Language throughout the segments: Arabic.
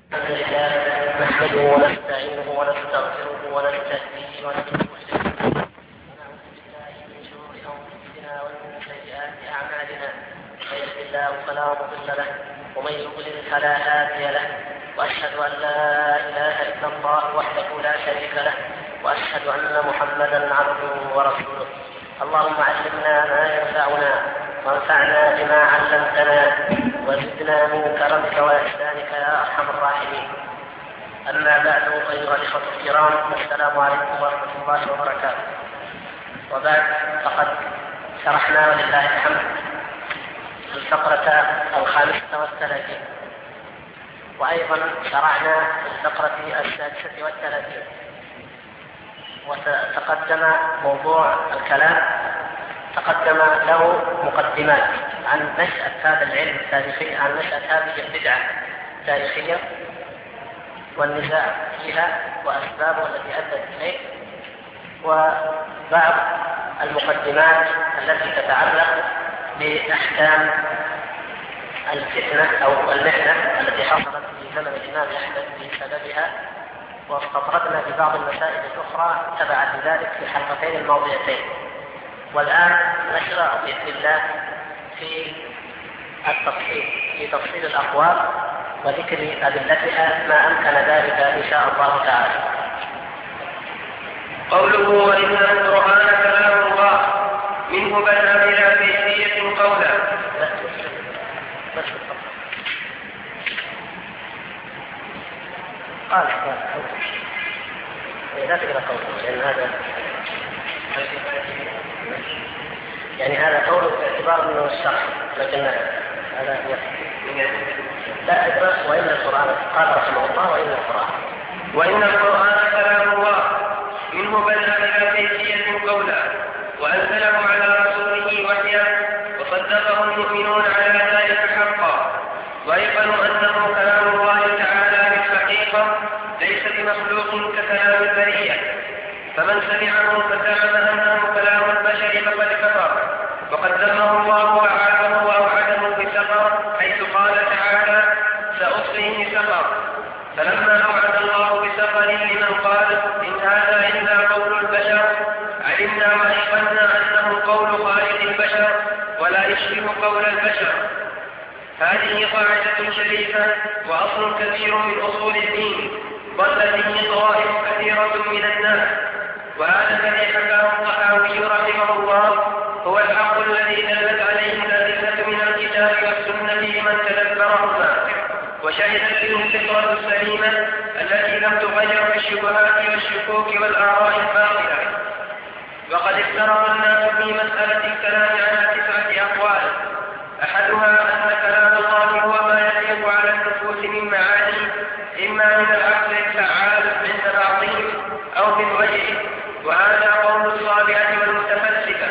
الحمد لله نحمده ونستعينه ونستغفره ونستهديه ونتوب إليه ونعوذ بالله من شرور أنفسنا ومن سيئات أعمالنا من يهده الله فلا مضل له ومن يضلل فلا هادي له وأشهد أن لا إله إلا الله وحده لا شريك له وأشهد أن محمدا عبده ورسوله. اللهم علمنا ما ينفعنا وانفعنا بما علمتنا وزدنا من كرمك وإحسانك يا أرحم الراحمين. أما بعد أيها الإخوة الكرام، السلام عليكم ورحمة الله وبركاته. وبعد فقد شرحنا ولله الحمد الفقرة 35 وأيضا شرعنا في الفقرة 36 وتقدم موضوع الكلام تقدم له مقدمات عن نشأة هذا العلم التاريخي، عن نشأة هذه البدعة التاريخية والنزاع فيها وأسبابه التي أدت إليه، وبعض المقدمات التي تتعلق بأحكام الفتنة أو المحنة التي حصلت في زمن الإمام أحمد بسببها، واستطردنا في بعض المسائل الأخرى تبعا لذلك في الحلقتين الماضيتين. والآن نشرع بإذن الله في تفصيل الأقوال وذكر أدلتها ما أمكن ذلك إن شاء الله تعالى. قوله وإن القرآن كلام الله منه بدأ بلا كيفية قولا. قال لا تقرأ قوله لأن هذا هذا قوله باعتبار انه الشرح، لكن هذا لا اقرأ وإن القرآن قال رحمه الله وإن القرآن كلام الله منه بدأ بلا كيفية قولا وأنزله على رسوله وحيا وصدقه المؤمنون على ذلك حقا وأيقنوا أنه كلام الله تعالى بالحقيقة ليس بمخلوق ككلام البرية، فمن سمعه فزعم أنه كلام البشر فقد كفر وقد ذمه الله وأوعده بسقر حيث قال تعالى سأصليه سقر. فلما أوعد الله بسقر لمن قال إن هذا إلا قول البشر علمنا وأيقنا أنه قول خالق البشر ولا يشبه قول البشر. هذه قاعدة شريفة وأصل كبير من أصول الدين ضل به طوائف كثيرة من الناس، وهذا الذي حكاه الطحاوي رحمه الله هو الحق الذي دلت عليه الأدلة من الكتاب والسنة لمن تدبرهما وشهدت له الفطرة السليمة التي لم تغير بالشبهات والشكوك والآراء الباطلة. وقد افترق الناس في مسألة الكلام على 9 أقوال، أحدها أن كلام الله هو ما يليق على النفوس من معاني إما من العقل الفعال عند بعضهم أو من غيره، وهذا قول الصابئة والمتفلسفة.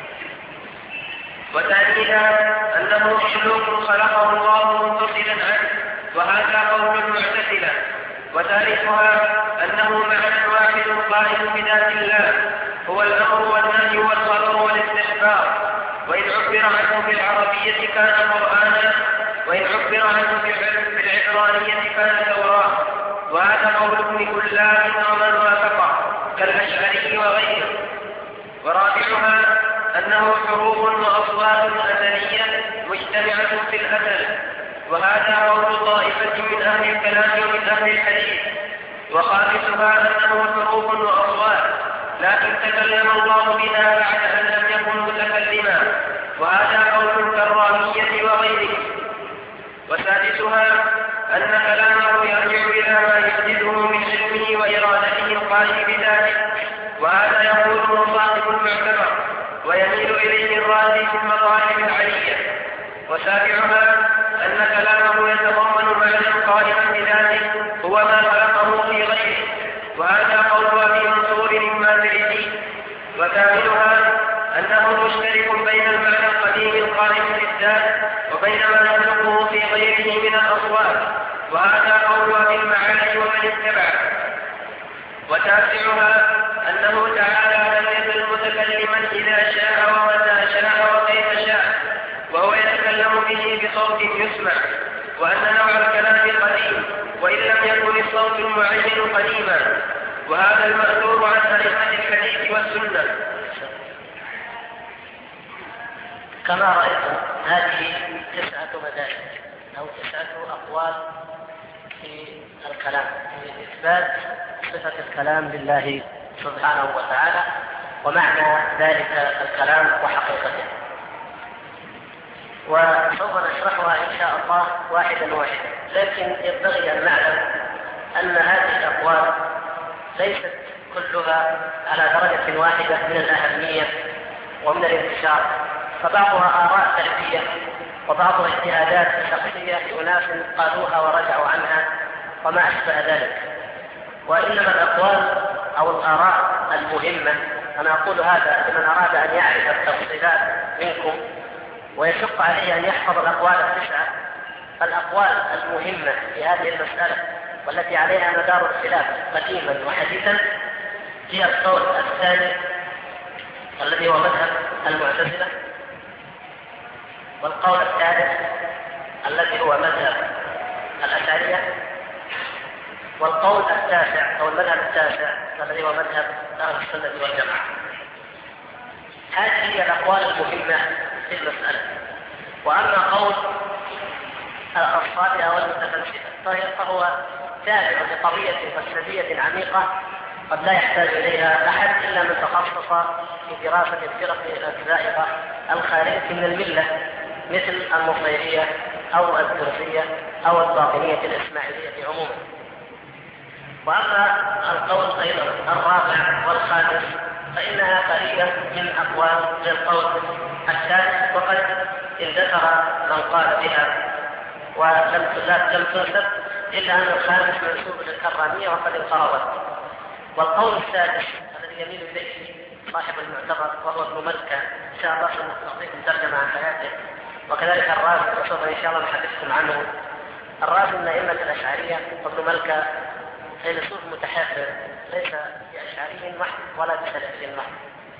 وثانيها أنه مخلوق خلقه الله منفصلا عنه، وهذا قول المعتزلة. وثالثها أنه معنى واحد قائم بذات الله هو الأمر والنهي والخبر والاستحبار، وإن عبر عنه بالعربية كان قرآنا وإن عبر عنه بالعبرانية كان توراة، وهذا قول ابن كلاب ومن وافقه كالأشعري وغيره. ورابعها أنه حروف وأصوات أزلية مجتمعة في الأزل، وهذا قول طائفة من أهل الكلام ومن أهل الحديث. وخامسها أنه حروف وأصوات لكن تكلم الله بها بعد أن لم يكن متكلما، وهذا قول الكرامية وغيره. وسادسها أن كلامه يرجع إلى ما يحدثه من علمه وإرادته القائم بذلك، وهذا يقوله صاحب المعتبر ويميل إليه الرازي في المطالب العلية. وسابعها أن كلامه يتضمن معنى قائما بذلك هو ما خلقه في غيره، وهذا قول أبي منصور الماتريدي. وثامنها أنه مشترك بين المعنى القديم القائم بالذات وبين ما يخلقه في غيره من الأصوات، وهذا قول أبي المعالي ومن اتبعه. وتاسعها أنه تعالى لم يزل متكلما إذا شاء ومتى شاء وكيف شاء، وهو يتكلم به بصوت يسمع، وأن نوع الكلام قديم وإن لم يكن الصوت المعين قديما، وهذا المأثور عن أئمة الحديث والسنة. كما رأيتم هذه 9 مذاهب أو 9 أقوال في الكلام، في إثبات صفة الكلام لله سبحانه وتعالى ومعنى ذلك الكلام وحقيقته. وسوف نشرحها إن شاء الله واحدا واحدا، لكن ينبغي أن نعلم أن هذه الأقوال ليست كلها على درجة واحدة من الأهمية ومن الانتشار، فبعضها آراء سلبية وبعضها اجتهادات شخصية لأناس قالوها ورجعوا عنها وما أشبه ذلك. وإنما الأقوال أو الآراء المهمة، أنا أقول هذا لمن أراد أن يعرف التفصيلات منكم ويشق عليه أن يحفظ الأقوال 9، فالأقوال المهمة في هذه المسألة والتي عليها مدار الخلاف قديما وحديثا هي القول الثاني الذي هو مذهب المعتزلة، والقول الثالث الذي هو مذهب الأشعرية، والقول التاسع أو المذهب التاسع الذي هو مذهب أهل السنة والجماعة. هذه هي الأقوال المهمة في المسألة. وأما قول الصابئة والمتفلسفة فهو تابع لقضية فلسفية عميقة قد لا يحتاج إليها أحد إلا من تخصص في دراسة الفرق الزائغة الخارجة من الملة مثل النصيرية أو الدرزية أو الباطنية الإسماعيلية عموما. وأما القول أيضا الرابع والخامس فإنها قريبة من أقوال للقول الثالث، وقد اندثر من قال بها ولم تنسب إلا أن الخامس منسوب للكرامية وقد انقرضت. والقول السادس الذي يميل إليه صاحب المعتبر وهو ابن ملكة، إن شاء الله سنعطيكم ترجمة عن حياته، وكذلك الرازي وسوف إن شاء الله نحدثكم عنه. الرازي من أئمة الأشعرية وابن ملكة فيلسوف متحفر ليس بأشعري محض ولا بسلفي محض،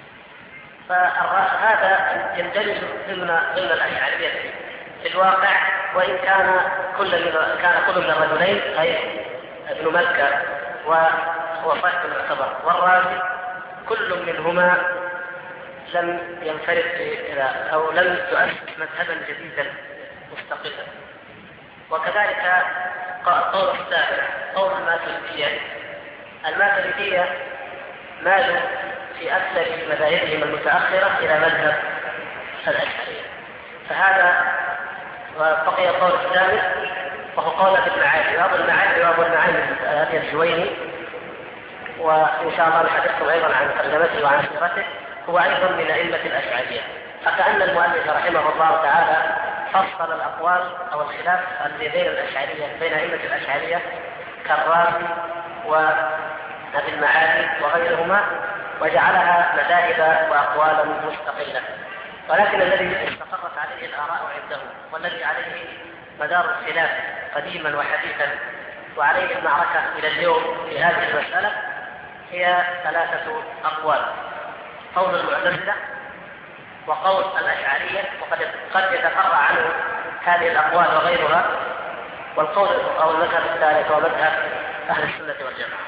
فهذا يندرج ضمن الأشعرية في الواقع، وإن كان كل من الرجلين أي ابن ملكة وهو صاحب المعتبر والرازي كل منهما لم ينفرد أو لم يؤسس مذهبا جديدا مستقلا. وكذلك قول السابع قول الماتريدية مالوا في أكثر مذاهبهم المتأخرة إلى مذهب الأشعرية، فهذا بقي القول الثامن وهو قول ابن المعالي وابو المعالي هذه الجويني، وإن شاء الله نحدثكم أيضا عن ترجمته وعن سيرته. هو أيضا من أئمة الأشعرية، فكأن المؤلف رحمه الله تعالى فصل الأقوال أو الخلاف الذي بين الأشعرية بين أئمة الأشعرية كالرازي وابن المعالي وغيرهما وجعلها مذاهب وأقوالا مستقلة، ولكن الذي استقرت عليه الآراء عندهم والذي عليه مدار الخلاف قديما وحديثا وعليه المعركة إلى اليوم في هذه المسألة هي 3 أقوال: قول المعتزلة وقول الأشعرية وقد يتفرع عنه هذه الأقوال وغيرها، والقول أو المذهب الثالث هو مذهب أهل السنة والجماعة.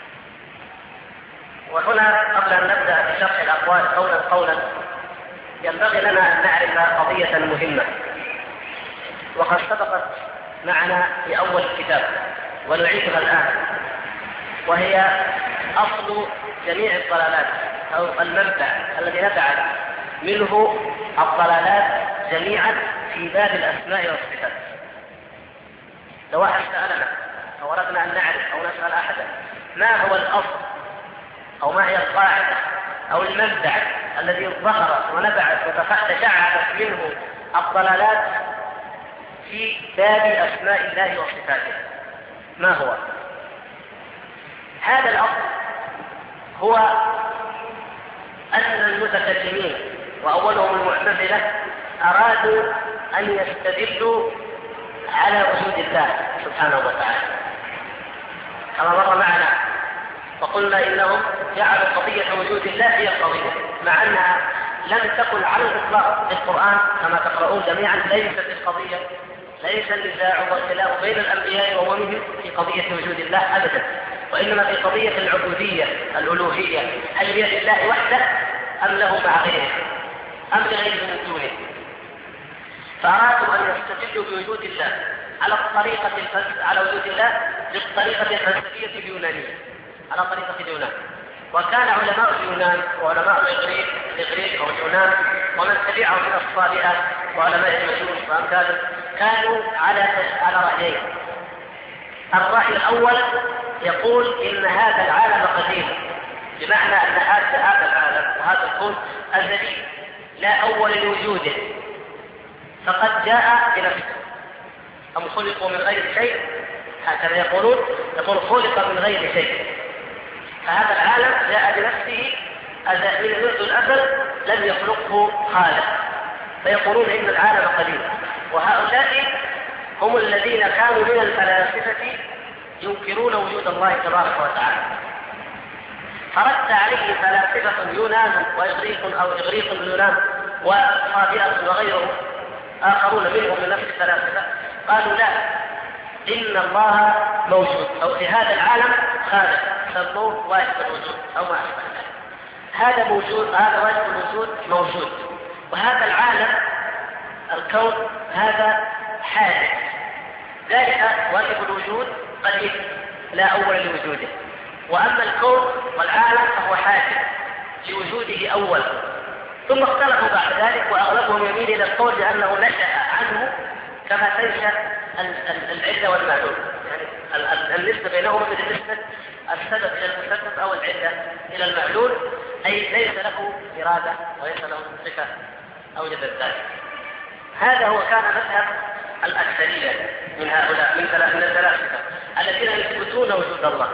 وهنا قبل أن نبدأ بشرح الأقوال قولا ينبغي لنا أن نعرف قضية مهمة وقد سبقت معنا في أول الكتاب ونعيدها الآن، وهي أصل جميع الضلالات أو المنبع الذي نبعث منه الضلالات جميعا في باب الأسماء والصفات. لو أحد سألنا أو أردنا أن نعرف أو نسأل أحدا ما هو الأصل أو ما هي القاعدة أو المنبع الذي ظهر ونبعث وتشعبت منه الضلالات في باب أسماء الله وصفاته، ما هو؟ هذا الأصل هو أن المتكلمين وأولهم المعتزلة أرادوا أن يستدلوا على وجود الله سبحانه وتعالى كما مر معنا، وقلنا إنهم جعلوا قضية وجود الله هي القضية، مع أنها لم تكن على الإطلاق في القرآن كما تقرؤون جميعا، ليست القضية ليس النزاع والخلاف بين الأنبياء وأممهم في قضية وجود الله أبدا، وإنما في قضية العبودية الألوهية، هل هي لله وحده أم له مع غيره أم لغيره من دونه. فأرادوا أن يستدلوا بوجود الله على وجود الله بالطريقة الفلسفية اليونانية، على طريقة اليونان. وكان علماء اليونان وعلماء الإغريق أو اليونان ومن تبعهم من الصابئة وعلماء المجوس وأمثالهم كانوا على رأيين. الرأي الأول يقول إن هذا العالم قديم، بمعنى أن هذا العالم وهذا الكون أزلي لا أول لوجوده، فقد جاء بنفسه. أم خلقوا من غير شيء، هكذا يقول خلق من غير شيء. فهذا العالم جاء بنفسه منذ الأزل، لم يخلقه خالق، فيقولون إن العالم قديم. وهؤلاء هم الذين كانوا من الفلاسفة ينكرون وجود الله تبارك وتعالى. فرد عليه فلاسفة يونان وإغريق اليونان وصابئة وغيرهم آخرون منهم من نفس الفلاسفة، قالوا لا، إن الله موجود، أو في هذا العالم خالق، سموه واجب الوجود أو ما أشبه ذلك. هذا موجود، هذا واجب الوجود موجود، وهذا العالم الكون هذا حادث، ذلك واجب الوجود قديم لا أول لوجوده. وأما الكون والعالم فهو حادث لوجوده أول، ثم اختلفوا بعد ذلك وأغلبهم يميل إلى القول بأنه نشأ عنه كما تنشأ العلة والمعلول، يعني النسبة بينهما مثل نسبة السبب إلى المسبب أو العلة إلى المعلول، أي ليس له إرادة وليس له صفة أوجد ذلك. هذا هو كان مذهب الأكثرية من هؤلاء من الفلاسفة الذين يثبتون وجود الله،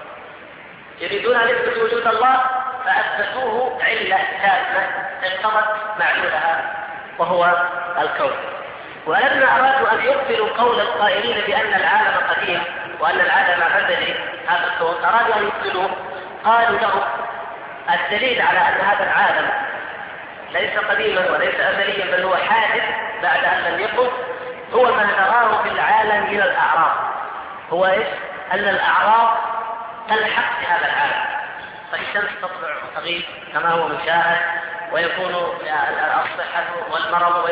يريدون أن يثبتوا وجود الله فأثبتوه علة تامة اقتضت معلولها وهو الكون. ولما أرادوا أن يقبلوا قول القائلين بأن العالم قديم وأن العالم أزلي هذا الكون، أرادوا أن يقبلوه، قالوا له الدليل على أن هذا العالم ليس قديما وليس أزليا بل هو حادث بعد أن لم يكن، هو ما نراه في العالم من الأعراض. هو إيش؟ أن الأعراض تلحق بهذا العالم، فالشمس تطلع وتغيب كما هو مشاهد، ويكون الصحة والمرض،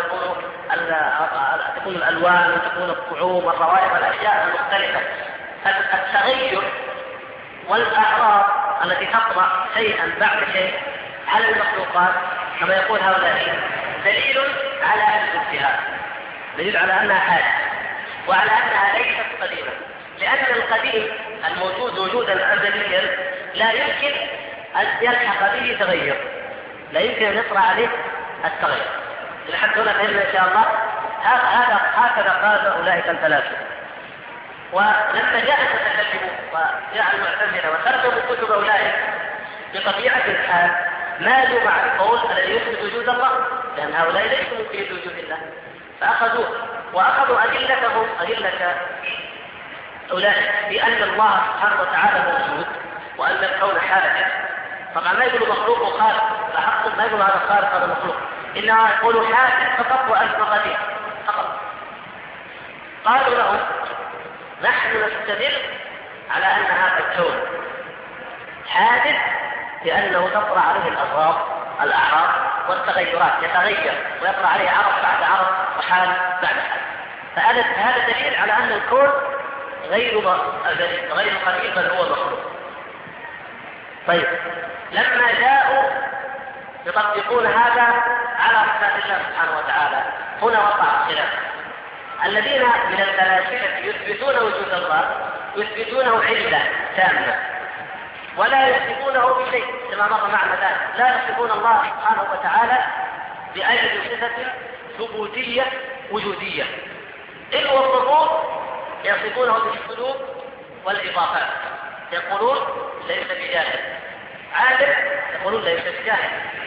تكون الألوان وتكون الطعوم والروائح والأشياء المختلفة. التغير والأعراض التي تطلع شيئا بعد شيء على المخلوقات كما يقول هؤلاء دليل على وجودها، دليل على أنها حادثة وعلى أنها ليست قديمة، لأن القديم الموجود وجودا أزليا لا يمكن أن يلحق به تغير، لا يمكن أن يطرأ عليه التغير. لحد هنا فهمنا إن شاء الله. هكذا قال أولئك الفلاسفة. ولما جاء المتكلمون وجاء المعتزلة وتركوا كتب أولئك بطبيعة الحال مالوا مع القول الذي يثبت وجود الله، لأن هؤلاء ليسوا ممكن وجود الله، فأخذوه وأخذوا أدلتهم أدلة أولئك بأن الله سبحانه وتعالى موجود وأن الكون حادث. طبعا ما يقولوا مخلوق وخالق، فحق ما يقولوا هذا خالق هذا مخلوق، إنما يقولوا حادث فقط وأنت قديم فقط. قالوا لهم نحن نستدل على أن هذا الكون حادث لأنه تطرأ عليه الأعراض والتغيرات، يتغير ويطرأ عليه عرض بعد عرض وحال بعد حال. فهذا دليل على أن الكون غير قديم بل هو مخلوق. طيب، لما جاءوا يطبقون هذا على صفات الله سبحانه وتعالى هنا وقع الخلاف. الذين من الفلاسفة يثبتون وجود الله يثبتونه علة تامة ولا يصفونه بشيء كما مر معنا ذلك، لا يصفون الله سبحانه وتعالى بأي صفة ثبوتية وجودية، إن وصفوه يصفونه بالسلوك والإضافات، يقولون ليس بجاهل، عادل يقولون ليس بجاهل،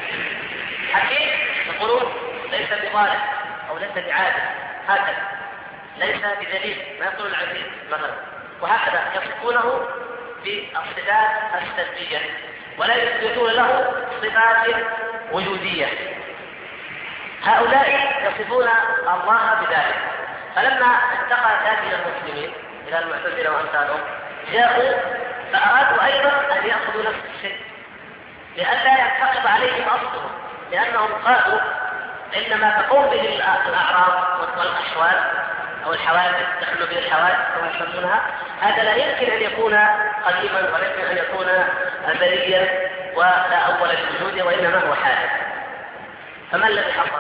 حكيم يقولون ليس بظالم أو ليس بعادل، هكذا ليس بدليل ما يقول العزيز مثلا، وهكذا يصفونه بالصفات السلبية ولا يثبتون له صفات وجودية. هؤلاء يصفون الله بذلك، فلما انتقل ذلك إلى المسلمين إلى المعتزلة وأمثالهم جاءوا فأرادوا أيضا أن يأخذوا نفس الشيء لئلا ينتقض عليهم أصلهم، لأنهم قالوا إنما تقوم به الأعراض والأحوال أو الحوادث، تحل به الحوادث كما يسمونها، هذا لا يمكن أن يكون قديما ولا يمكن أن يكون أزليا ولا أول الوجود، وإنما هو حادث. فما الذي حصل؟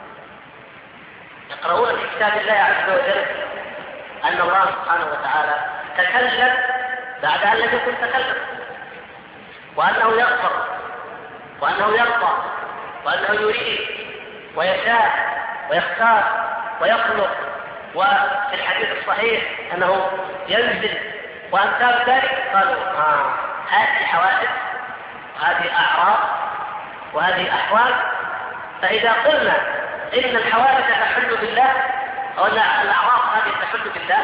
يقرؤون في كتاب الله عز وجل أن الله سبحانه وتعالى تكلم بعد أن لم يكن تكلم، وأنه يغفر وأنه يرضى وأنه يريد ويشاء ويختار ويخلق، وفي الحديث الصحيح أنه ينزل وأمثال ذلك. قالوا هذه حوادث وهذه أعراض وهذه أحوال، فإذا قلنا إن الحوادث تحل بالله أو أن الأعراض هذه تحل بالله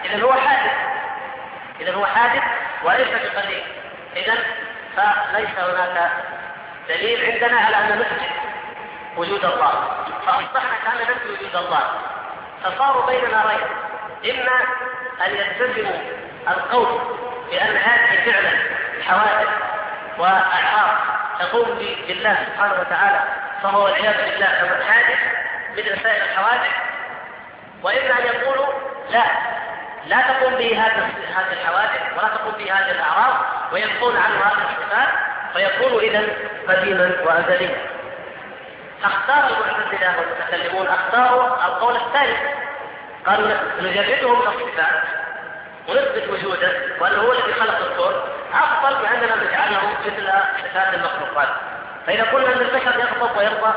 إذن هو حادث وليس بقليل. إذن فليس هناك دليل عندنا على أن نثبت وجود الله، فأصبحنا كأن نثبت وجود الله، فصاروا بين نارين: إما أن يلتزموا القول بأن هذه فعلا حوادث وأعراض تقوم بالله سبحانه وتعالى، فهو والعياذ بالله كما حادث مثل سائر الحوادث، وإما أن يقولوا لا تقوم به هذه الحوادث ولا تقوم به هذه الأعراض، وينفون عنه هذه الصفات، فيكون إذن قديما وأزليا. اختار المعتزلة والمتكلمون اختاروا القول الثالث، قالوا نجردهم من الصفات ونثبت وجوده وأنه هو الذي خلق الكون، أفضل بأننا نجعله مثل صفات المخلوقات. فإذا قلنا أن البشر يغضب ويرضى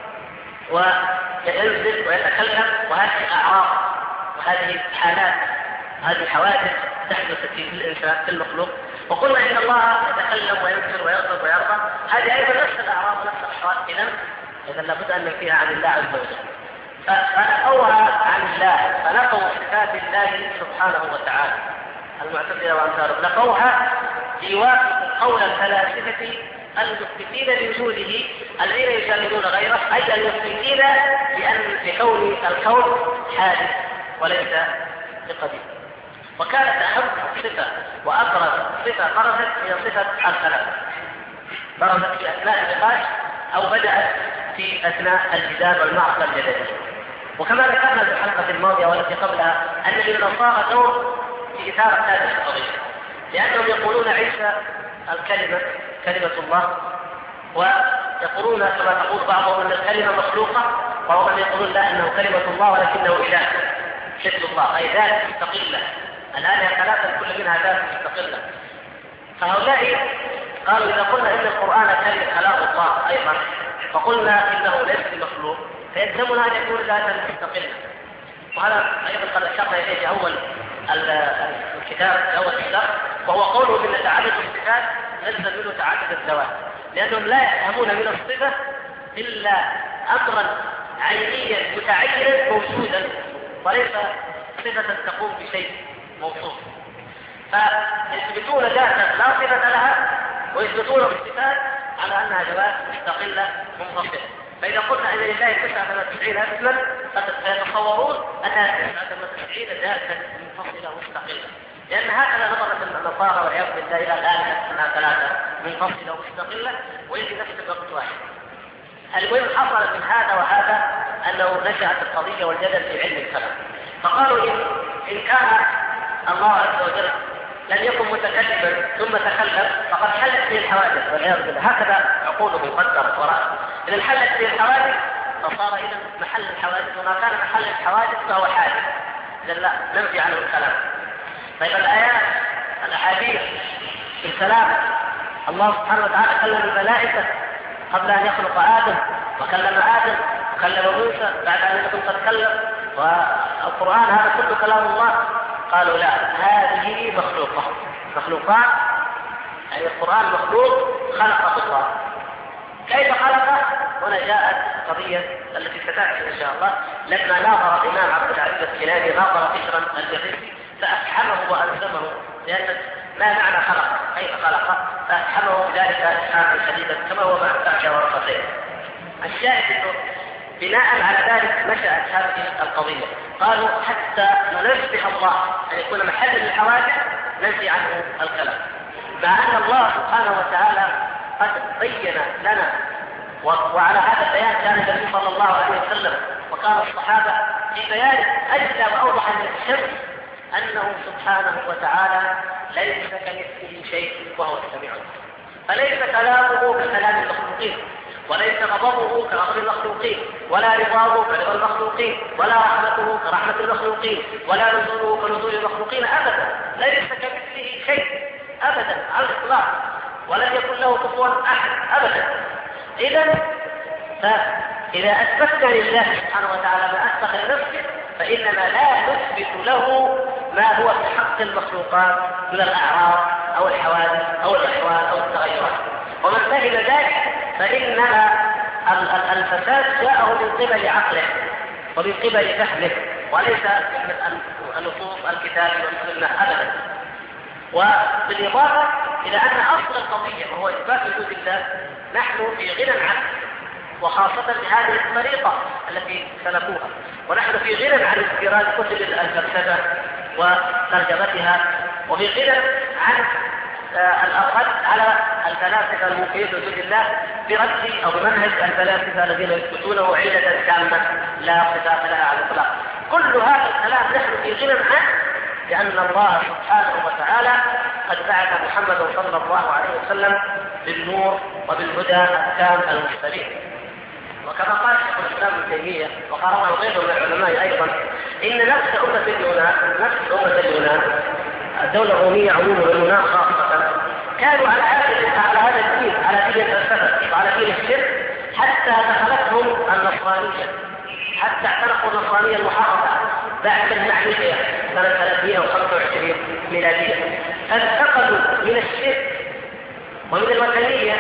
وينزل ويتكلم، وهذه أعراض وهذه حالات، هذه حوادث تحدث في الإنسان في المخلوق، وقلنا إن الله يتكلم وينزل ويغضب ويرضى، هذه أيضا نفس الأعراض ونفس الأحوال. إذا لابد أن ننفيها عن الله عز وجل. فنقوها عن الله، فنقوا صفات الله سبحانه وتعالى. المعتزلة وأمثالهم نقوها يوافق قول الفلاسفة المثبتين لوجوده الذين يجادلون غيره، أي المثبتين بكون الكون حادث وليس بقديم. وكانت أهم صفة وأبرز صفة برزت هي صفة الثلاثة، برزت في أثناء النقاش أو بدأت في أثناء الجدال والمعركة الجدلية. وكما ذكرنا في الحلقة الماضية والتي قبلها أن للنصارى دور في إثارة هذه القضية، لأنهم يقولون عيسى الكلمة كلمة الله، ويقولون كما تقول بعضهم أن الكلمة مخلوقة، وهم يقولون لا، أنه كلمة الله ولكنه إله مثل الله، أي ذات مستقلة. الآلهة ثلاثة كل منها ذات مستقلة. فهؤلاء قالوا إذا قلنا إن القرآن كلام الله أيضا، فقلنا إنه ليس بمخلوق، فيلزمنا أن يكون ذاتا مستقلة. وهذا أيضا قد أشرنا إليه أول الكتاب أول الشرح، وهو قوله بأن تعدد الصفات نزل منه تعدد الذوات، لأنهم لا يفهمون من الصفة إلا أمرا عينيا متعينا موجودا، وليس صفة تقوم بشيء موصوف. فيثبتون ذاتا لا صفة لها، ويثبتون الصفات على أنها ذوات مستقلة منفصلة. فإذا قلنا أن لله 99 اسما فيتصورون أنها 99 ذاتا منفصلة مستقلة، لأن هكذا نظرت النصارى والعياذ بالله إلى الآلهة أنها ثلاثة منفصلة ومستقلة ويجي نفس الوقت واحد. المهم حصل من هذا وهذا أنه نشأت القضية والجدل في علم الكلام، فقالوا إن كان الله عز وجل لم يكن متكلما ثم تكلم فقد حلت به الحوادث والعياذ بالله، هكذا عقولهم قدرت ورأت. إذا حلت به الحوادث فصار إذا محل الحوادث، وما كان محل الحوادث فهو حادث، إذا لا ننفي عنه الكلام. طيب الآيات الأحاديث في الكلام، الله سبحانه وتعالى كلم الملائكة قبل أن يخلق آدم، وكلم آدم وكلم موسى بعد أن يكون قد كلم، والقرآن هذا كله كلام الله. قالوا لا، هذه مخلوقات، يعني القرآن مخلوق خلقه الله. كيف خلقه؟ هنا جاءت قضية التي ستأتي إن شاء الله، لما ناظر الإمام عبد العزيز الكناني ناظر بشرا الجريسي فأفحمه وألزمه، لأن ما معنى خلقه؟ كيف خلقه؟ فأفحمه بذلك إفحاما شديدا كما هو مع الفحش ورقتين. الشاهد أنه بناء على ذلك نشأت هذه القضية. قالوا حتى ننزه الله أن يكون محل للحوادث ننزي عنه الكلام، مع أن الله سبحانه وتعالى قد بين لنا، وعلى هذا البيان كان النبي صلى الله عليه وسلم وكان الصحابة في بيان أجلى وأوضح من الشمس أنه سبحانه وتعالى ليس كمثله شيء وهو السميع البصير. فليس كلامه ككلام المخلوقين، وليس غضبه كغضب المخلوقين، ولا رضاه كرضا المخلوقين، ولا رحمته كرحمة المخلوقين، ولا نزوله كنزول المخلوقين أبدا. ليس كمثله شيء أبدا على الإطلاق، ولم يكن له كفوا أحد أبدا. فإذا أثبتنا لله سبحانه وتعالى ما أثبت لنفسه فإنما لا نثبت له ما هو في حق المخلوقات من الأعراض أو الحوادث أو الأحوال أو التغيرات. ومن فهم ذلك فإنما الفساد جاءه من قبل عقله ومن قبل فهمه، وليس من النصوص الكتاب والسنة أبدا. وبالإضافة إلى أن أصل القضية وهو إثبات وجود الله نحن في غنى عنه، وخاصة بهذه الطريقة التي سلكوها، ونحن في غنى عن استيراد كتب الفلسفة وترجمتها، وفي غنى عن الرد على الفلاسفة المنكرين وجود الله برد أو بمنهج الفلاسفة الذين يثبتونه علة كاملة لا صفات لها على الإطلاق. كل هذا الكلام نحن في غنى عنه، لأن الله سبحانه وتعالى قد بعث محمد صلى الله عليه وسلم بالنور وبالهدى التام المستبين. وكما قال شيخ الإسلام ابن تيمية وقرره غيره من العلماء أيضا إن نفس أمة اليونان الدولة الرومية عموما واليونان خاصة كانوا على هذا الدين، على دين الفلسفة وعلى دين الشرك، حتى دخلتهم النصرانية، حتى اعتنقوا النصرانية المحرفة بعد المعمودية سنة 325 ميلادية، فانتقلوا من الشرك ومن الوثنية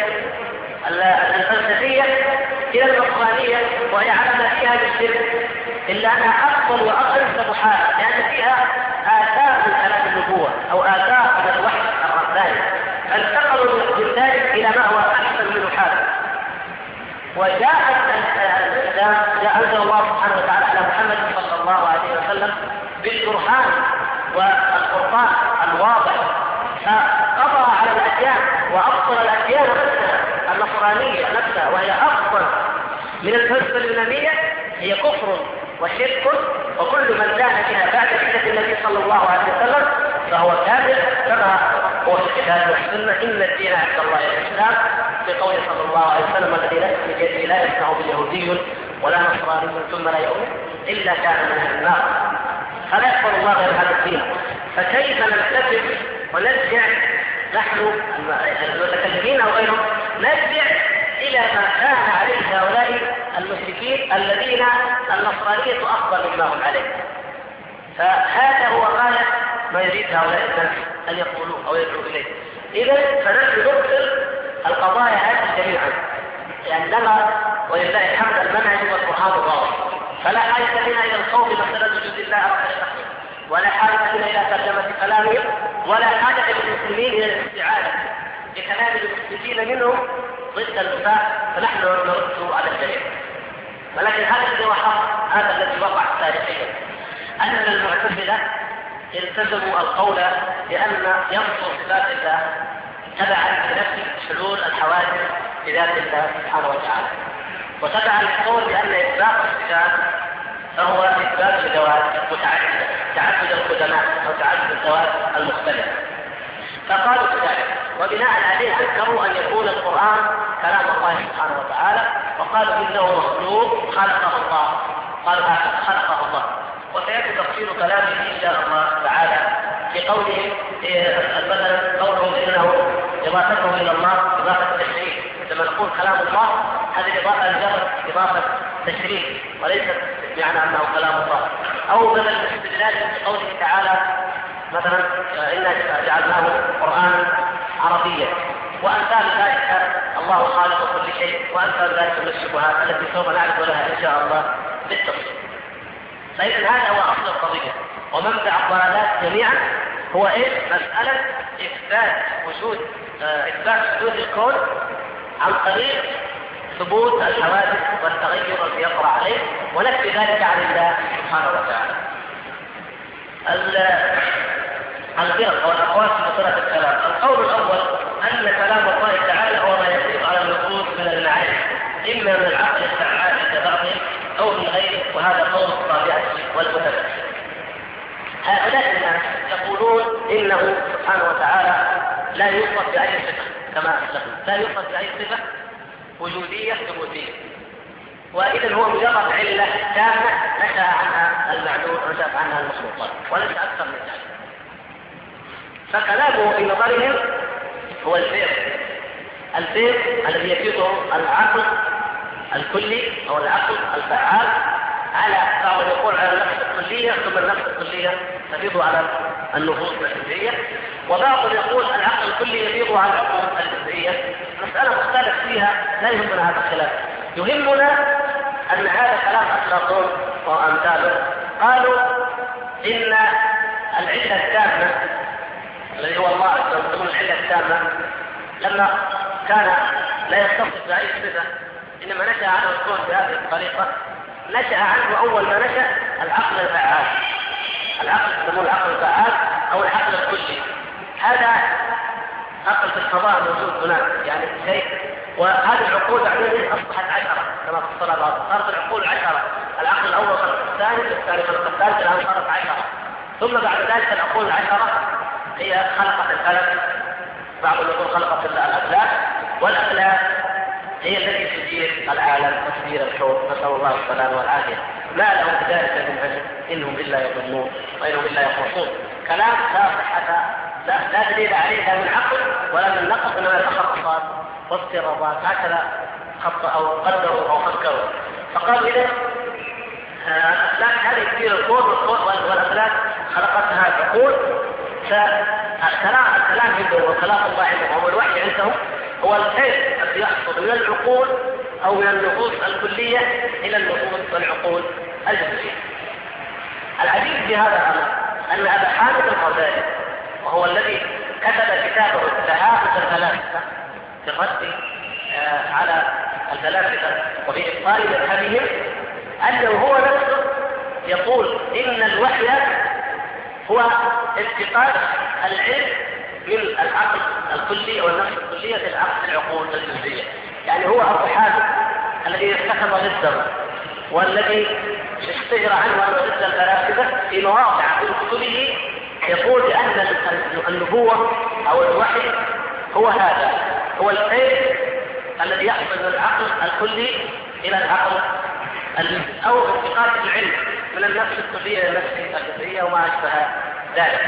الفلسفية إلى النصرانية، وهي على ما فيها بالشرك إلا أنها أفضل وأنسب حالا، لأن فيها آثار من كلام النبوة أو آثار من الوحي الرباني، فانتقلوا من ذلك إلى ما هو أحسن منه حالا. وجاء الإسلام، أنزل الله سبحانه وتعالى على محمد صلى الله عليه وسلم بالبرهان والقرآن الواضح، فقضى على الأديان وأبطل الأديان نفسها، النصرانية نفسها وهي أفضل من الفلسفة اليونانية هي كفر وشرك، وكل من دان بها بعد بعثة النبي صلى الله عليه وسلم فهو كافر، كما هو في الكتاب والسنة إن الدين عند الله الإسلام، في قوله صلى الله عليه وسلم الذي لا يسمع باليهودي ولا نصراني ثم لا يؤمن إلا كان من أهل النار، فلا يقبل الله غير هذا الدين. فكيف نلتفت ونرجع نحن المتكلمين أو غيرهم نرجع إلى ما كان عليه هؤلاء المشركين الذين النصرانية أفضل مما هم عليه؟ فهذا هو غاية ما يريد هؤلاء الناس أن يقولوا أو يدعوا إليه. إذن فنحن نبطل القضايا هذه جميعا، لأننا ولله الحمد المنهج والقرآن الواضح، فلا حاجة لنا إلى الخوف مسألة وجود الله أو خلقه، ولا حاجة لنا إلى ترجمة كلامه، ولا حاجة للمسلمين إلى الاستعانة بكلام المسلمين منهم ضد المساء، فنحن نرد على الجميع. ولكن هذا الذي هذا الذي وقع تاريخيا أن المعتزلة التزموا القول بأن ينصر صفات الله تبعا لنفس حلول الحوادث بذات الله سبحانه وتعالى، وتبعا القول بأن إثبات الصفات فهو إثبات الذوات متعددة، تعدد القدماء أو تعدد الذوات المختلفة. فقالوا كذلك، وبناء عليه أنكروا أن يكون القرآن كلام الله سبحانه وتعالى، وقالوا إنه مخلوق خلقه الله، قالوا خلقه الله. وسيأتي تفصيل كلامه إن شاء الله تعالى في قولهم مثلا قولهم إنه إضافته إلى الله إضافة تشريف، لما نقول كلام الله هذه الإضافة مجرد إضافة تشريف وليست بمعنى أنه كلام الله. أو مثلا الاستدلال في قوله تعالى مثلا إنا جعلناه قرآنا عربيا، وأمثال ذلك الله خالق كل شيء، وأمثال ذلك من الشبهات التي سوف نعرض لها إن شاء الله بالتفصيل. فإذا هذا هو أصل القضية ومنبع الضلالات جميعا، هو مسألة إثبات وجود الكون عن طريق ثبوت الحوادث والتغير الذي يطرأ عليه ونفي ذلك عن الله سبحانه وتعالى. الفرق والأقوال في مسألة الكلام. القول الأول أن كلام الله تعالى هو ما يزيد على النصوص من المعاني إما من العقل الفعال عند بعضهم أو من غيره، وهذا قول الطابعة والمتبع. هؤلاء الناس يقولون إنه سبحانه وتعالى لا يوصف بأي صفة كما أسلفنا، لا يوصف بأي صفة وجودية ثبوتية، وإذا هو مجرد علة تامة نشأ عنها المعلوم ونشأت عنها المخلوقات وليس أكثر من ذلك. فكلامه في نظرهم هو الفيض الذي يفيضه العقل الكلي أو العقل الفعال على بعض يقول على النفس الكلية، ثم النفس الكلية تفيض على النفوس الجزئية، وبعض يقول العقل الكلي يفيض على العقول الجزئية. مسألة مختلف فيها لا يهمنا هذا الخلاف، يهمنا أن هذا كلام أفلاطون وأمثاله قالوا إن العلة التامة الذي هو الله عز وجل، العلة التامة لما كان لا يتصف بأي صفة إنما نشأ عنه الكون بهذه الطريقة، نشأ عنه أول ما نشأ العقل الفعال، العقل يسمونه العقل الفعال أو العقل الكلي. هذا عقل في الفضاء موجود هناك يعني شيء، وهذه العقول بعدين أصبحت 10 كما فصل بعض، صارت العقول 10، العقل الأول خلق الثاني خلق الثالث، الآن صارت 10، ثم بعد ذلك العقول 10 هي خلقت الفلك، بعضهم يقول خلقت الأفلاك، والأفلاك هي التي تدير العالم وتدير الكون، نسأل الله السلامة والعافية. ما لهم بذلك من علم إنهم إلا يظنون وإنهم إلا يخرصون. كلام لا صحة لا دليل عليه لا من عقل ولا من نقص، إنما تخرصات وافتراضات هكذا أو قدروا أو فكروا. فقالوا إذا الأفلاك هذه تدير الكون والأفلاك خلقتها العقول، فالكلام عندهم وكلام الله عندهم والوحي عندهم هو الفيض الذي يحصل من العقول أو من النفوس الكلية إلى النفوس والعقول الجزئية. العجيب في هذا الأمر أن أبا حامد الغزالي وهو الذي كتب كتابه تهافت الفلاسفة في الرد على الفلاسفة وفي إبطال مذهبهم، أنه هو نفسه يقول إن الوحي هو انتقال العلم من العقل الكلي او النفس الكليه الى العقول الجزئيه. يعني هو ابو حامد الذي اتخذ ضده والذي اشتهر عنه انه ضد الفلاسفه في مواضع في كتبه يقول بان النبوه او الوحي هو هذا، هو الخير الذي يحصل من العقل الكلي الى العقل او انتقال العلم من النفس الكليه الى النفس الجزئيه وما اشبه ذلك.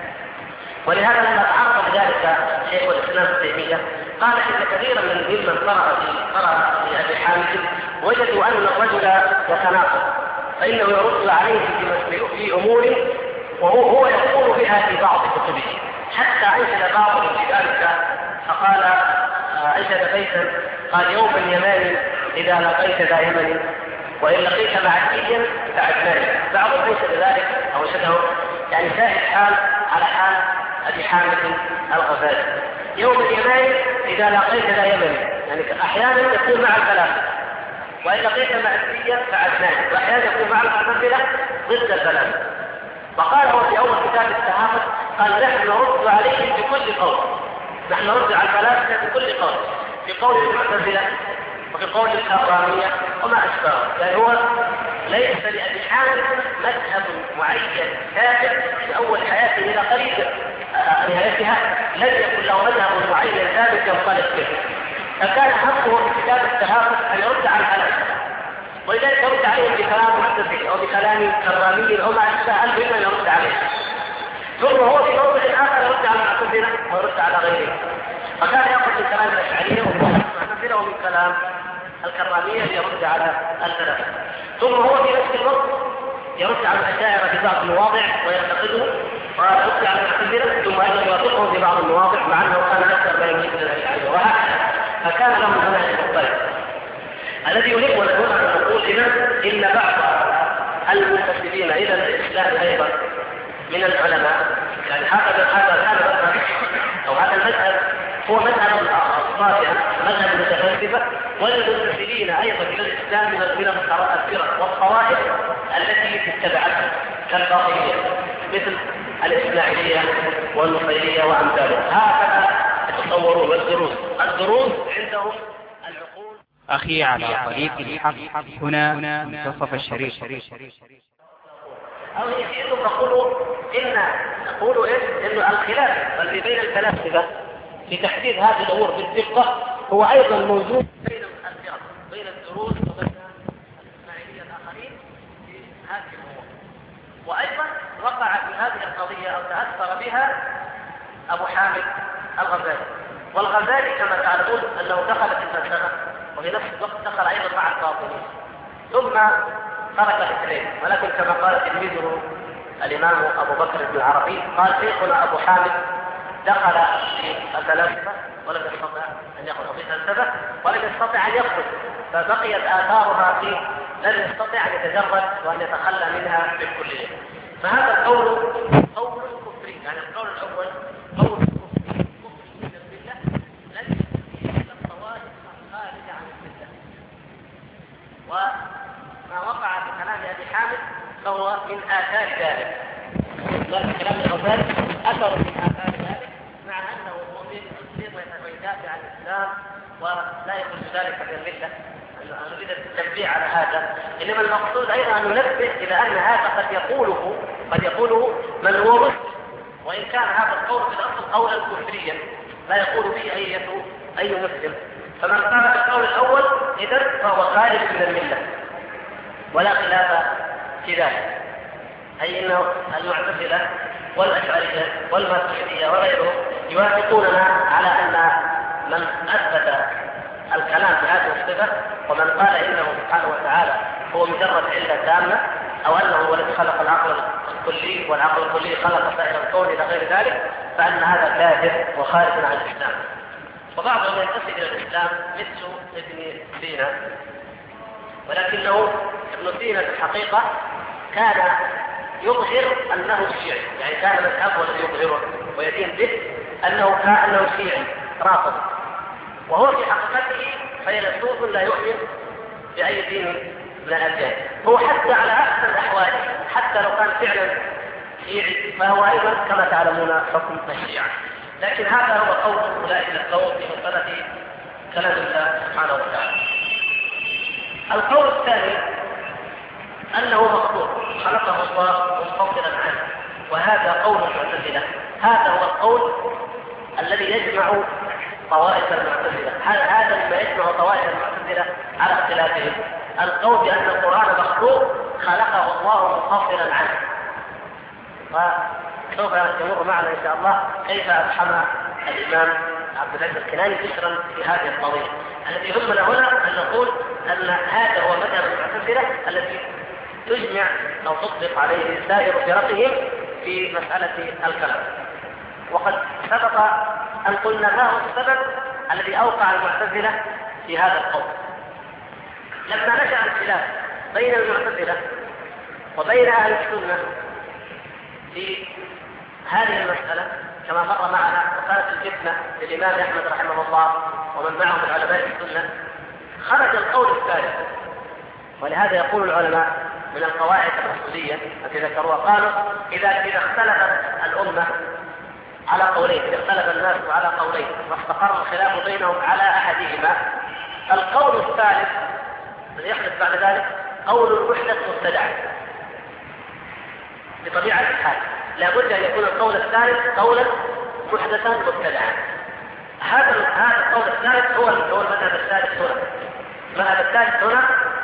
ولهذا لما تعرض ذلك شيخ الاسلام ابن تيميه قال ان كثيرا ممن قرأ في ابي حامد وجدوا ان الرجل يتناقض، فانه يرد عليه في امور وهو يقول بها في بعض كتبه، حتى انشد بعضهم في ذلك فقال انشد بيتا قال: يوما يماني اذا لقيت ذا يمني وان لقيت معديا فعدناني. بعضهم انشد ذلك او انشده يعني شاهد حال على حال ابي حامد الغزالي. يوم اليماني اذا لقيت ذا يمني، يعني احيانا يكون مع الفلاسفه، وان لقيت معديا فعدناني، واحيانا يكون مع المعتزله ضد الفلاسفه. وقال هو في اول كتاب التهافت قال: نحن نرد عليهم بكل قول، نحن نرد على الفلاسفه بكل قول، في قول المعتزله وفي قول الكراميه وما اشبهه. يعني هو ليس لأبي حامد مذهب معين ثابت في أول حياته إلى قريب نهايتها، لم يكن له مذهب معين ثابت ينطلق به، فكان حقه في كتاب التهافت أن يرد على الفلاسفة، ولذلك يرد عليهم بكلام معتزلي أو بكلام كرامي أو ما أشبه، المهم أن يرد عليه. ثم هو في موضع آخر يرد على المعتزلة ويرد على غيره، فكان يأخذ من كلام الأشعرية ومن المعتزلة ومن كلام الكرامية ليرد على الفلاسفة. ثم هو في نفس الوقت يرد على الأشاعرة في بعض المواضع وينتقده، ويرد على المعتزلة ثم أيضا يوافقهم في بعض المواضع مع أنه كان أكثر بين مثل الأشاعرة، وهكذا فكان لهم منهج مختلف. الذي يهمنا أن نقول إذا إن بعض المنتسبين إلى الإسلام أيضا من العلماء، يعني هذا كان مذهب أو هذا المذهب هو مذهب آخر خاطئا مذهب المتفلسفة والمنتسبين أيضا إلى الإسلام من الفرق والطوائف التي اتبعتها كالباطنية مثل الإسماعيلية والنصيرية وأمثالها. هكذا يتصورون. الدروس عندهم العقول. أخي على طريق الحق هنا منتصف الشريف. أو يجيئوا تقولوا إن الخلاف الذي بين الفلاسفة في تحديد هذه الأمور بالدقة هو أيضا موجود بين الفرق، بين الدروز وبين الإسماعيلية الآخرين في هذه الأمور. وأيضا وقع في هذه القضية أو تأثر بها أبو حامد الغزالي. والغزالي كما تعلمون أنه دخل في الفلسفة وفي نفس الوقت دخل أيضا مع الباطنية ثم ترك الاثنين. ولكن كما قال تلميذه الإمام أبو بكر بن العربي قال شيخنا أبو حامد دخل في الفلاسفة ولم يستطع أن يخرج في الفلسفة ولم يستطع أن يخرج، فبقيت آثارها فيه، لم يستطع أن يتجرد وأن يتخلى منها بالكلية. فهذا القول قول كفري، يعني القول الأول قول كفري من الملة لن يستطيع إلا الطوائف الخارجة عن الملة. وما وقع في كلام أبي حامد فهو من آثار ذلك. لكن كلام الغزالي أثر من آثار ذلك، مع أنه مسلم ويدافع عن الإسلام ولا يخرج ذلك من الملة. نريد التنبيه على هذا. إنما المقصود أيضا أن ننبه إلى أن هذا قد يقوله من هو مسلم، وإن كان هذا القول في الأصل قولا كفريا لا يقول به أي مسلم. فمن قال القول الأول إذن فهو خارج من الملة ولا خلاف في ذلك، أي أن المعتزلة والأشعرية والماتريدية وغيرهم يوافقوننا على أن من أثبت الكلام بهذه الصفة ومن قال إنه سبحانه وتعالى هو مجرد علة تامة، أو أنه هو الذي خلق العقل الكلي والعقل الكلي خلق سائر الكون إلى غير ذلك، فأن هذا كافر وخارج عن الإسلام. وبعضهم ينتسب إلى الإسلام مثل ابن سينا، ولكنه ابن سينا في الحقيقة كان يظهر أنه شيعي، يعني كان مذهبه الذي يظهره ويدين به أنه شيعي رافض، وهو في حقيقته فيلسوف لا يؤمن بأي دين من الأديان. هو حتى على أحسن الأحوال حتى لو كان فعلا شيعي فهو أيضا كما تعلمون حكم الشيعة. لكن هذا هو قول أولئك القوم في مسألة كلام الله سبحانه وتعالى. القول الثاني أنه مخلوق خلقه الله منفصلا عنه، وهذا قول المعتزلة. هذا هو القول الذي يجمع طوائف المعتزلة. هذا مما يجمع طوائف المعتزلة على اختلافهم، القول بأن القرآن مخلوق خلقه الله منفصلا عنه. وسوف يمر معنا إن شاء الله كيف أفحم الإمام عبد العزيز الكناني ذكرا في هذه القضية. الذي يهمنا هنا أن نقول أن هذا هو مذهب المعتزلة الذي تجمع أو تطلق عليه سائر فرقهم في مسألة الكلام. وقد سبق أن قلنا ما هو السبب الذي أوقع المعتزلة في هذا القول. لما نشأ الخلاف بين المعتزلة وبين أهل السنة في هذه المسألة كما مر معنا، وكانت الفتنة للإمام أحمد رحمه الله ومن معه من علماء السنة، خرج القول الثالث. ولهذا يقول العلماء من القواعد الأصولية التي ذكروها، قالوا إذا اختلفت الأمة على قولين، إذا اختلف الناس على قولين واستقر الخلاف بينهم على أحدهما، القول الثالث الذي يحدث بعد ذلك قول المحدث مبتدع بطبيعة الحال. لابد أن يكون القول الثالث قولا محدثا مبتدعا. هذا القول الثالث هو المذهب الثالث هنا. المذهب الثالث هنا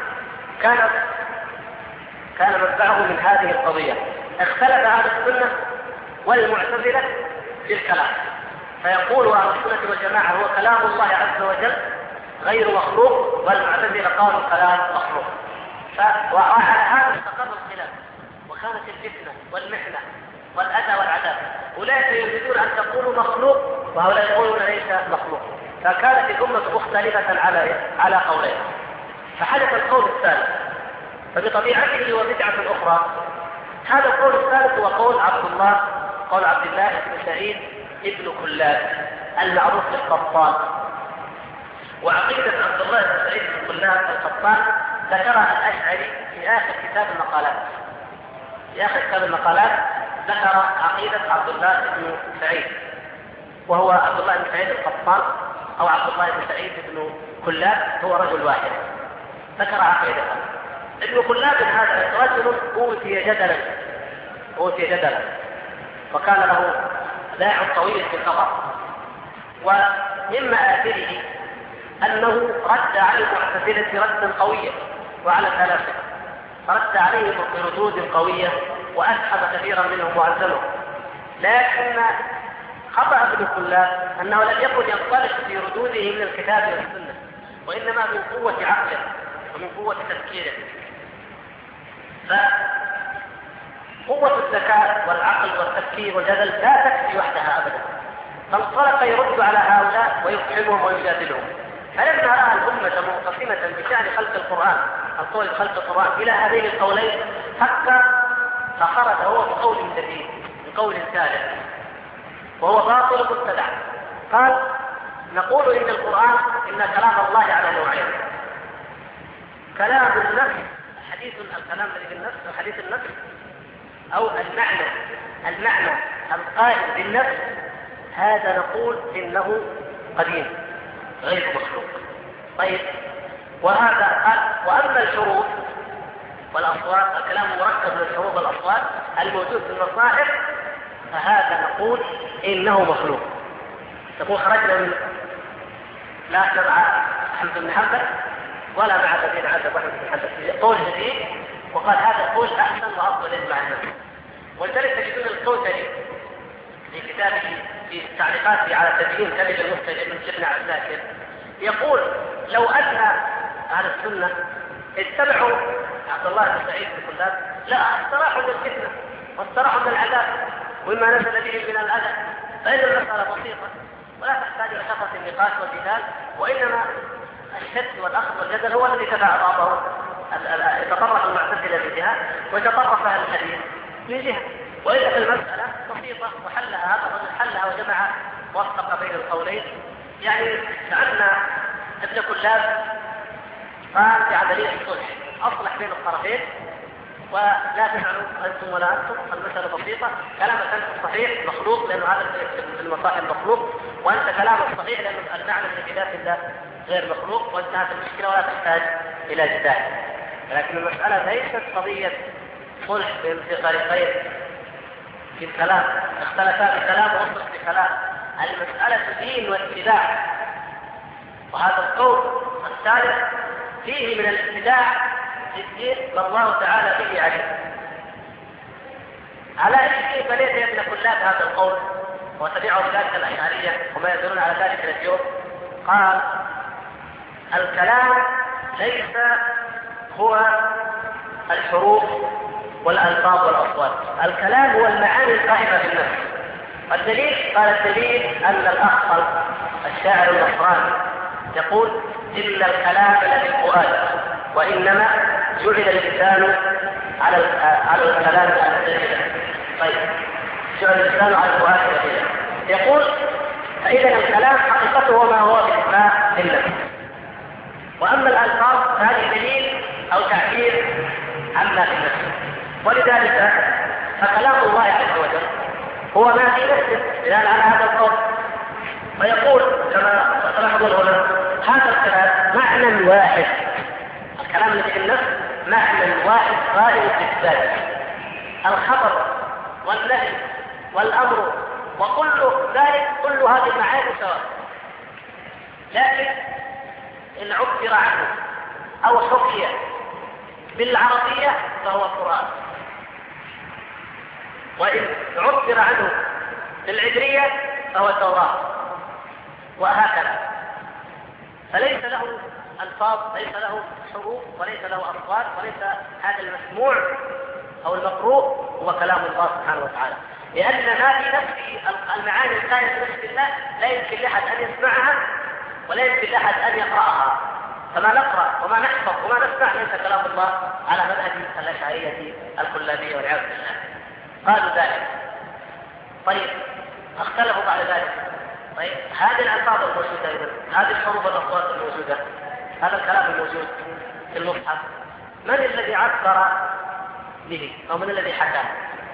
كان منبعه من هذه القضية. اختلف أهل السنة والمعتزلة في الكلام، فيقول أهل السنة والجماعة هو كلام الله عز وجل غير مخلوق، والمعتزلة قالوا كلام مخلوق. وعلى هذا استقر الخلاف، وكانت الفتنة والمحنة والأذى والعذاب. أولئك يريدون أن تقولوا مخلوق وهؤلاء يقولون ليس مخلوق، فكانت الأمة مختلفة على قولين. فحدث القول الثالث، فبطبيعته وبدعة أخرى. هذا القول الثالث هو قول عبد الله بن سعيد ابن كلاب المعروف بالقطان، وعقيدة عبد الله بن سعيد بن كلاب القطان ذكرها الأشعري في آخر كتاب المقالات. في آخر كتاب المقالات ذكر عقيدة عبد الله بن سعيد، وهو عبد الله بن سعيد القطان أو عبد الله بن سعيد بن كلاب، هو رجل واحد ذكر عقيدته. ابن كلاب هذا رجل أوتي جدلا وكان له باع طويل في الخبر، ومن مآثره أنه رد على المعتزلة ردا قويا وعلى الفلاسفة، رد عليهم بردود قوية وأسحب كثيرا منهم وعزلهم. لكن خطأ ابن كلاب أنه لم يكن ينطلق في ردوده من الكتاب والسنة، وإنما من قوة عقله ومن قوة تفكيره. فقوة الذكاء والعقل والتفكير والجدل لا تكفي وحدها أبدا، فانطلق يرد على هؤلاء ويفهمهم ويجادلهم. فلما رأى الأمة منقسمة بشأن خلق القرآن، القول خلق القرآن إلى هذين القولين، فخرج هو بقول جديد، بقول ثالث وهو باطل مبتدع. قال: نقول إن القرآن إن كلام الله على نوعين: كلام النفس، الكلام الذي بالنفس وحديث النفس، أو المعنى القائم بالنفس، هذا نقول إنه قديم غير مخلوق. طيب، وهذا قال: وأما الحروف والأصوات، الكلام مركب من الحروف والأصوات الموجود في المصاحف، فهذا نقول إنه مخلوق. نقول خرجنا من لا مع أحمد بن حنبل ولا مع الذين عزبوا أحمد بن حنبل، قول جديد، وقال هذا القول أحسن وأفضل يجمع الناس. ولذلك تجدون الكوثري في كتابه في تعليقاته على تبيين كلمة المفتري ابن ابن عساكر يقول: لو أن أهل السنة اتبعوا عبد الله بن سعيد بن كلاب لا استراحوا من الفتنة واستراحوا من العذاب وما نزل به من الأذى، فإن المسألة بسيطة ولا تحتاج إلى كثرة النقاش والجدال، وإنما الشد والأخذ والجدل هو الذي تبع بعضه. يتطرف المعتزلة بجهة ويتطرف أهل الحديث بجهة، وإذا في المسألة بسيطة وحلها هذا الرجل، حلها وجمع وفق بين القولين. يعني كأن ابن كلاب قال بعملية الصلح، أصلح بين الطرفين، ولا تفعلوا أنتم ولا أنتم، المسألة بسيطة، كلامك أنت صحيح مخلوق لأنه هذا في المصاحف مخلوق، وأنت كلامك صحيح لأنه المعنى من بذات الله غير مخلوق، وانتهت المشكلة ولا تحتاج إلى جدال. لكن المسألة ليست قضية صلح بين فريقين في الكلام، اختلفا في الكلام ووصلوا في الكلام، المسألة دين واتباع. وهذا القول الثالث فيه من الابتداع في الدين ما الله تعالى به عليه. على أي شيء بنيت يا ابن كلاب هذا القول وتبعه ذلك الأشعرية وما يدلون على ذلك اليوم؟ قال: الكلام ليس هو الحروف والألفاظ والأصوات، الكلام هو المعاني القائمة في النفس. والدليل قال الدليل أن الأخطل الشاعر النصراني يقول: إن الكلام لفي الفؤاد وإنما جعل اللسان على الكلام الدليل. طيب، جعل اللسان على الفؤاد دليلا. يقول: فإذا الكلام حقيقته ما هو بإسماء النفس، وأما الألفاظ فهذه دليل أو تعبير عما في النفس. ولذلك فكلام الله عز وجل هو ما في نفسه بناء على هذا القول. ويقول كما تلاحظون هنا: هذا الكلام معنى واحد، الكلام الذي في النفس معنى واحد قائم بالذات، الخبر والنهي والأمر وكل ذلك، كل هذه المعاني سواء. لكن إن عبر عنه أو حكي بالعربية فهو القرآن، وإن عبر عنه بالعبرية فهو التوراة، وهكذا. فليس له ألفاظ، ليس له حروف، وليس له أصوات، وليس هذا المسموع أو المقروء هو كلام الله سبحانه وتعالى، لأن ما في نفس المعاني القائمة في نفس الله لا يمكن لأحد أن يسمعها ولا يمكن لأحد أن يقرأها. فما نقرأ وما نحفظ وما نسمع ليس كلام الله على منهج الأشعرية الكلابية والعياذ بالله. قالوا ذلك. طيب، اختلفوا بعد ذلك طيب هذه الألفاظ الموجودة أيضا، هذه الحروف والأصوات الموجودة، هذا الكلام الموجود في المصحف، من الذي عبر به أو من الذي حكاه؟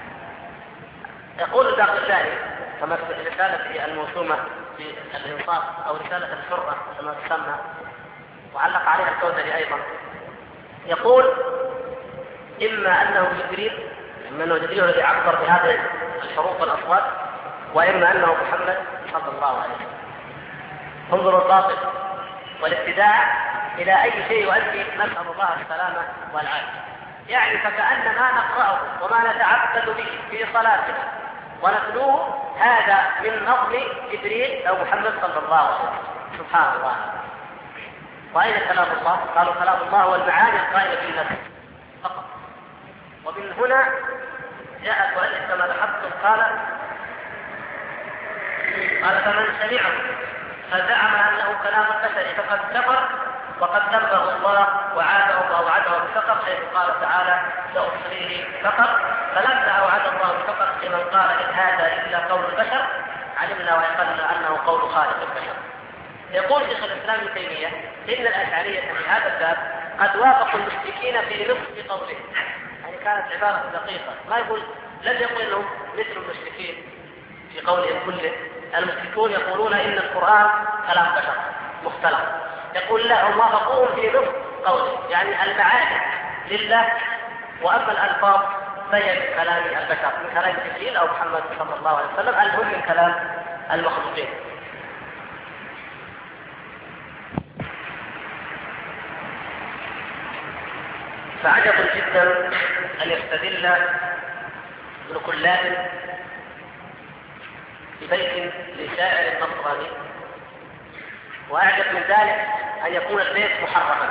يقول الباقلاني كما في رسالة الموسومة في الإنصاف أو رسالة الحرة كما تسمى، وعلق عليها الكوثري أيضا، يقول إما أنه جبريل الذي عبر بهذه الحروف والأصوات، وإما أنه محمد صلى الله عليه وسلم. انظروا الباطل والابتداع إلى أي شيء يؤدي، نسأل الله السلامة والعافية. يعني فكأن ما نقرأه وما نتعبد به في صلاتنا ونتلوه هذا من نظم جبريل أو محمد صلى الله عليه وسلم. سبحان الله. وأين كلام الله؟ قالوا كلام الله والمعاني القائمة في النفس فقط. ومن هنا جاء المؤلف كما لاحظتم قال فمن سمعه فزعم أنه كلام البشر فقد كفر وقد ذمه الله وعاده وأوعده بسقط، حيث قال تعالى سأصليه سقط. فلما أوعد الله بسقط لمن قال إن هذا إلا قول البشر علمنا ويقلنا أنه قول خالق البشر. يقول شيخ الإسلام ابن تيمية إن الأشعرية في هذا الباب قد وافقوا المشركين في نصف قوله، يعني كانت عبارة دقيقة، ما يقول لم يقل انهم مثل المشركين في قولهم كله. المشركون يقولون إن القرآن كلام بشر مختلف، يقول لا، هم وافقوهم في نصف قوله، يعني المعاني لله، وأما الألفاظ فهي من كلام البشر، من كلام جبريل أو محمد صلى الله عليه وسلم، المهم من كلام المخلوقين. فعجب جدا أن يستدل ابن كلاب ببيت لشاعر نصراني، وأعجب من ذلك أن يكون البيت محرما.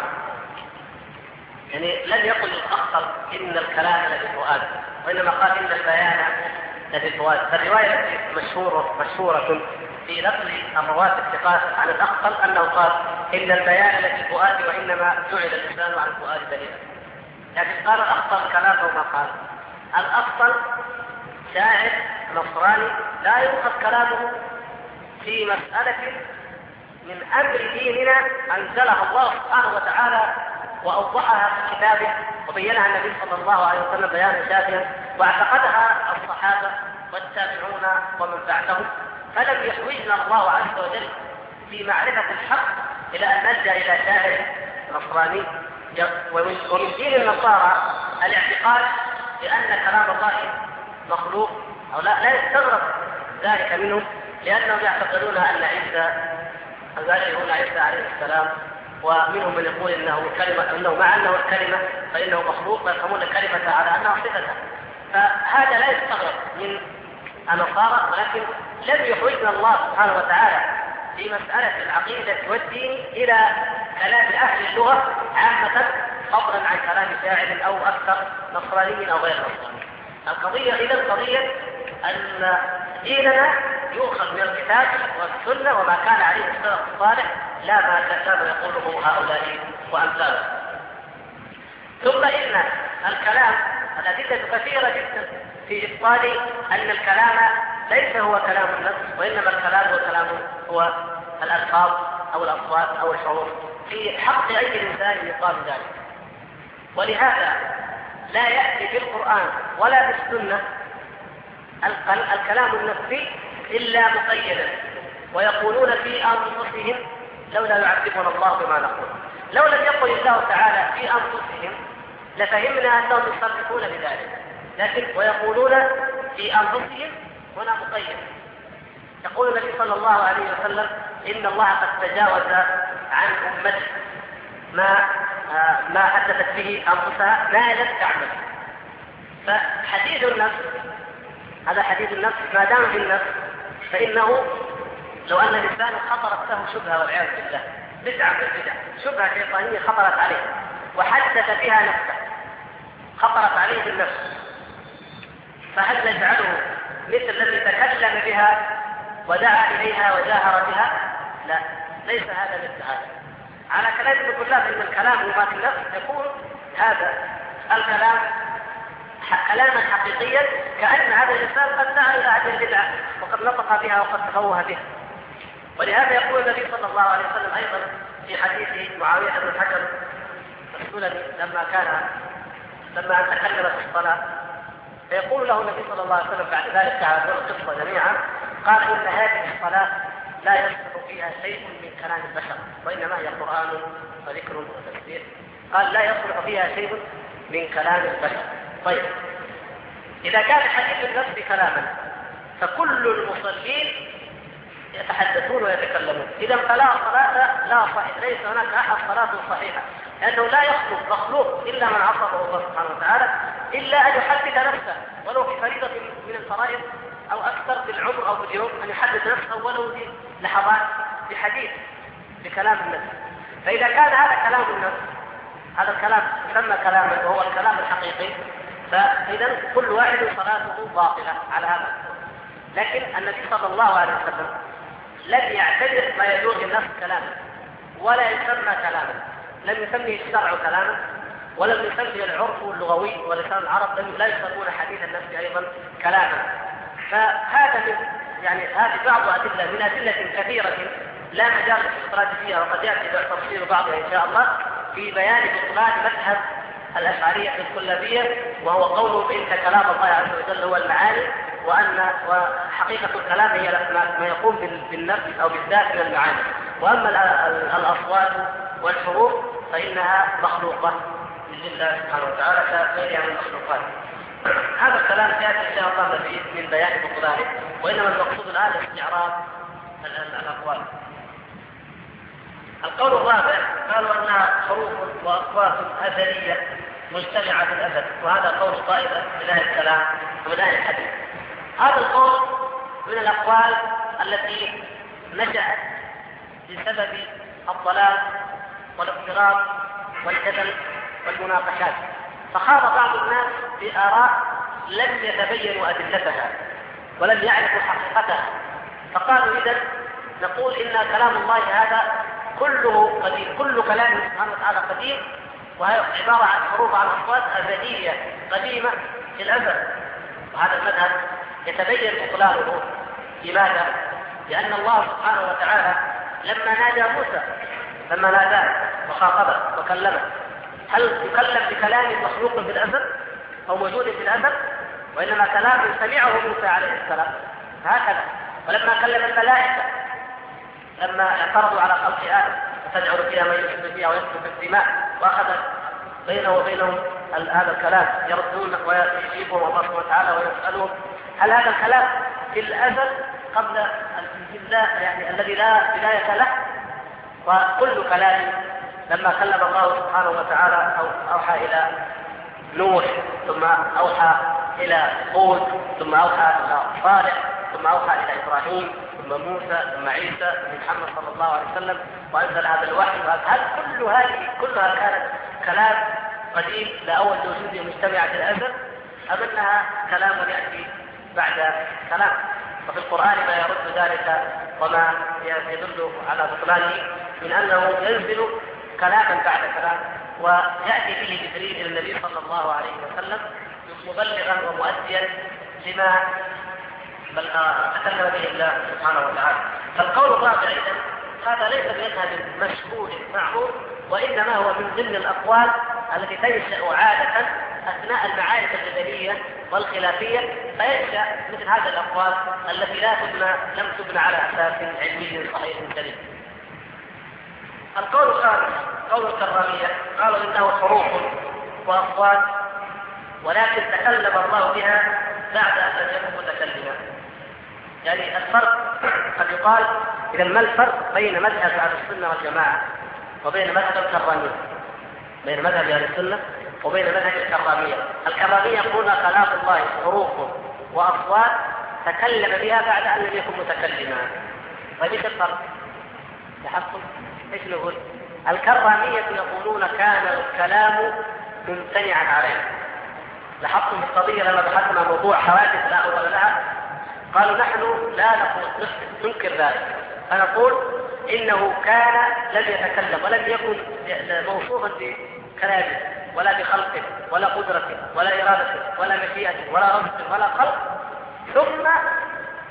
يعني لم يقل الأخطر إن الكلام لفي الفؤاد، وإنما قال إن البيان لفي الفؤاد. فالرواية التي مشهورة في نقل الرواة الثقات عن الأخطر أنه قال إن البيان لفي الفؤاد وإنما جعل اللسان عن الفؤاد دليلا. لكن قال الأخطر كلامه ما قال. الأخطر شاعر نصراني لا يؤخذ كلامه في مسألة من أمر ديننا أنزلها الله سبحانه وتعالى وأوضحها في كتابه وبينها النبي صلى الله عليه وسلم بيانا شافيا، واعتقدها الصحابة والتابعون ومن بعدهم، فلم يحوجنا الله عز وجل في معرفة الحق إلى أن نلجأ إلى شاعر نصراني. ومن دين النصارى الاعتقاد بأن كلام الله مخلوق، أو لا يستغرب ذلك منهم، لأنهم يعتقدون أن عيسى عليه السلام، ومنهم من يقول إنه كلمة، إنه مع أنه الكلمة فإنه مخلوق، ويفهمون الكلمة على أنه صفتها. فهذا لا يستغرب من النصارى، ولكن لم يحوجنا الله سبحانه وتعالى في مسألة العقيدة والدين إلى كلام أهل اللغة عامة، فضلا عن كلام شاعر أو أكثر نصراني أو غير نصراني. القضية إذا قضية أن ديننا يؤخذ من الكتاب والسنة وما كان عليه السلف الصالح، لا ما كان يقوله هؤلاء وأمثالهم. ثم إن الكلام الأدلة كثيرة جدا في إبطال أن الكلام ليس هو كلام النفس، وإنما الكلام هو الألفاظ أو الأصوات أو الحروف. في حق أي إنسان يقال ذلك. ولهذا لا يأتي في القرآن ولا في السنة الكلام النفسي إلا مقيدا، ويقولون في أنفسهم لولا يعذبنا الله بما نقول. لو لم يقل الله تعالى في أنفسهم لفهمنا أنهم يصرفون بذلك، لكن ويقولون في أنفسهم هنا مقيد. يقول النبي صلى الله عليه وسلم إن الله قد تجاوز عن أمته ما حدثت به أنفسها ما لم تعمل. فحديث النفس هذا حديث النفس ما دام في النفس، فإنه لو أن الإنسان خطرت له شبهة والعياذ بالله، بدعة من البدع، شبهة شيطانية خطرت عليه وحدث بها نفسه، خطرت عليه بالنفس، فهل نجعله مثل الذي تكلم بها ودعا إليها وجاهر بها؟ لا، ليس هذا مثل هذا. على كلام ابن كلاب إن الكلام وما في النفس يكون هذا الكلام كلاما حقيقيا، كأن هذا الإنسان قد دعا إلى هذه البدعة وقد نطق بها وقد تفوه بها. ولهذا يقول النبي صلى الله عليه وسلم أيضا في حديث معاوية بن الحكم السلمي لما تكلم في الصلاة، فيقول له النبي صلى الله عليه وسلم بعد ذلك على القصة جميعا، قال إن هذه الصلاة لا يصلح فيها شيء من كلام البشر، وإنما هي قرآن وذكر وتفسير. قال لا يصلح فيها شيء من كلام البشر. طيب، إذا كان حديث النفس كلاما فكل المصلين يتحدثون ويتكلمون، إذا فلا صلاة لا صحيح، ليس هناك أحد صلاة صحيحة، لأنه لا يخلق مخلوق إلا من عصمه الله سبحانه وتعالى، إلا أن يحدث نفسه ولو في فريضة من الفرائض أو أكثر في العمر أو في اليوم، أن يحدث نفسه ولو في لحظات بحديث بكلام النفس. فإذا كان هذا كلام النفس، هذا الكلام يسمى كلاما وهو الكلام الحقيقي، فإذا كل واحد صلاته باطلة على هذا. لكن النبي صلى الله عليه وسلم لم يعتبر ما يدور النفس كلاما ولا يسمى كلاما، لم يسميه الشرع كلاما ولم يسميه العرف اللغوي ولسان العرب لا يسمون حديث النفس أيضا كلاما. فهذا هذه بعض أدلة من أدلة كثيرة لا مجال للاستطراد فيها، وقد يأتي تفصيل بعضها إن شاء الله في بيان بطلان مذهب الأشعرية الكلابية، وهو قوله إن كلام الله عز وجل هو المعاني، وحقيقة الكلام هي ما يقوم بالنفس أو بالذات من المعاني، وأما الأصوات والحروف فإنها مخلوقة لله سبحانه وتعالى كغيرها من المخلوقات. هذا الكلام يأتي إن شاء الله من بيان بطلانه، وإنما المقصود الآن استعراض الأقوال. القول الرابع قالوا أنها حروف وأصوات أزلية مجتمعة في الأزل، وهذا قول طائفة من أهل الكلام ومن أهل الحديث. هذا القول من الأقوال التي نشأت بسبب الضلال والاضطراب والجدل والمناقشات، فخاض بعض الناس بآراء لم يتبينوا أدلتها ولم يعرفوا حقيقتها، فقالوا إذن نقول إن كلام الله هذا كله قديم، كل كلام سبحانه وتعالى قديم، وهي عبارة عن حروف عن أصوات أزلية قديمة في الأزل. وهذا المذهب يتبين بطلانه. لماذا؟ لأن الله سبحانه وتعالى لما نادى موسى، لما ناداه وخاطبه وكلمه، هل يكلم بكلام مخلوق في الأزل أو موجود في الأزل؟ وإنما كلام سمعه موسى عليه السلام هكذا. ولما كلم الملائكة لما اعترضوا على خلق آدم فتجعل فيها من يفسد فيها ويسفك الدماء، وأخذ بينه وبينهم هذا الكلام يردون ويجيبهم الله سبحانه وتعالى ويسألهم، هل هذا الكلام في الأزل قبل الذي لا بداية له؟ وكل كلام لما كلم الله سبحانه وتعالى أو أوحى إلى نوح، ثم أوحى إلى هود، ثم أوحى إلى صالح، ثم أوحى إلى إبراهيم، ثم موسى، ثم عيسى، محمد صلى الله عليه وسلم، وأنزل هذا الوحي. هل كل هذه كلها كانت كلام قديم لا أول وجود مجتمع في الأزل، أم أنها كلام يأتي بعد كلام؟ وفي القرآن ما يرد ذلك وما يدل على بطلانه من أنه ينزل كلاما بعد كلام، ويأتي به جبريل إلى النبي صلى الله عليه وسلم مبلغا ومؤديا لما تكلم به الله سبحانه وتعالى. فالقول الرابع إذن هذا ليس بمذهب مشهور معروف، وإنما هو من ضمن الأقوال التي تنشأ عادة أثناء المعارك الجدلية والخلافية، فينشأ مثل هذه الأقوال التي لم تبنى على أساس علمي صحيح سليم. القول الخامس قول الكرامية، قالوا إنه حروف وأصوات ولكن تكلم الله بها بعد أن لم يكن متكلما. يعني الفرق قد يقال إذا ما الفرق بين مذهب أهل السنة والجماعة وبين مذهب الكرامية؟ بين مذهب أهل السنة وبين مذهب الكرامية. الكرامية يقولون كلام الله حروف وأصوات تكلم بها بعد أن لم يكن متكلما. وإيش الفرق؟ لاحظتم ايش نقول؟ الكرامية يقولون كان الكلام ممتنعا عليه. لاحظتم القضية لما بحثنا موضوع حوادث لا أول لها، قالوا نحن لا نقول ننكر ذلك، فنقول إنه كان لم يتكلم ولم يكن موصوفا بكلامه ولا بخلقه ولا قدرته ولا إرادته ولا مشيئته ولا رزق ولا خلق، ثم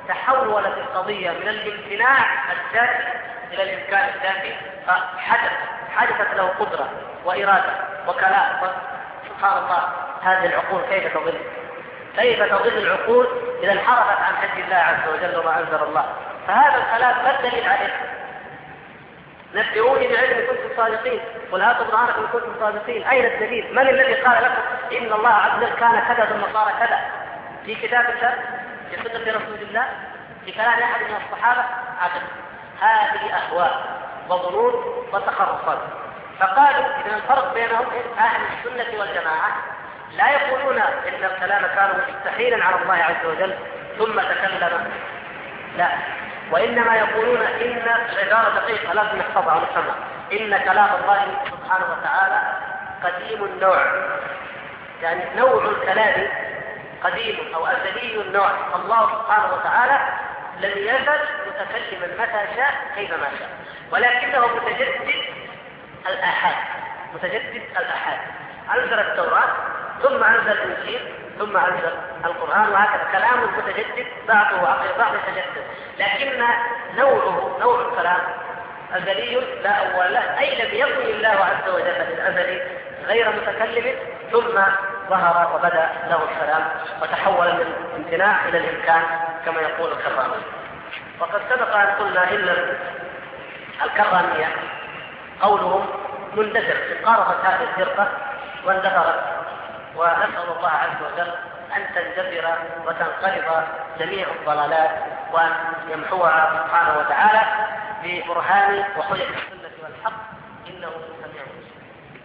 تحولت القضية من الامتناع الذاتي إلى الإمكان الذاتي، فحدثت له قدرة وإرادة وكلام. سبحان الله، هذه العقول كيف تضل؟ كيف تضل العقول إذا انحرفت عن حج الله عز وجل وما أنزل الله؟ فهذا الكلام ما الدليل عليه؟ نبئوني بعلم إن كنتم صادقين، قل هاتوا برهانكم إن كنتم صادقين. أين الدليل؟ من الذي قال لكم إن الله عز وجل كان كذا ثم صار كذا؟ في كتاب الله؟ في سنة رسول الله؟ في كلام أحد من الصحابة؟ عدد. هذه أهواء وظنون وتخرصات. فقالوا إذا الفرق بينهم أهل السنة والجماعة لا يقولون إن الكلام كان مستحيلا على الله عز وجل ثم تكلم، لا، وإنما يقولون إن العبارة دقيقة لازم نحفظها ونفهمها، إن كلام الله سبحانه وتعالى قديم النوع، يعني نوع الكلام قديم أو أزلي النوع. الله سبحانه وتعالى لم يزل متكلما متى شاء كيفما شاء، ولكنه متجدد الآحاد. أنزل التوراة ثم أنزل الإنجيل ثم أنزل القرآن، وهكذا كلام متجدد بعضه عقل بعض يتجدد، لكن نوع الكلام أزلي لا أول له، أي لم يكن الله عز وجل في الأزل غير متكلم ثم ظهر وبدأ له الكلام وتحول من امتناع إلى الإمكان كما يقول الكرامي. وقد سبق أن قلنا إن الكرامية قولهم مندثر، انقرضت هذه الفرقة واندثرت، ونسأل الله عز وجل أن تندثر وتنقرض جميع الضلالات وأن يمحوها سبحانه وتعالى ببرهان وحجج السنة والحق، إنه سميع بصير.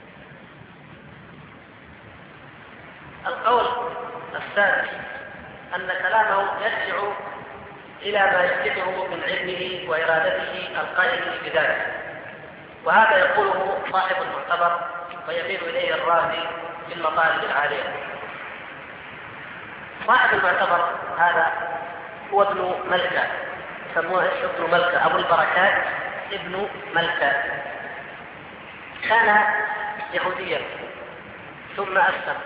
القول الثاني أن كلامه يرجع إلى ما يثبته من علمه وإرادته القائم بذلك، وهذا يقوله صاحب المعتبر ويميل إليه الرازي في المطالب العالية. صاحب المعتبر هذا هو ابن ملكة، يسموه ابن ملكة، أبو البركات ابن ملكة. كان يهوديا ثم أسلم،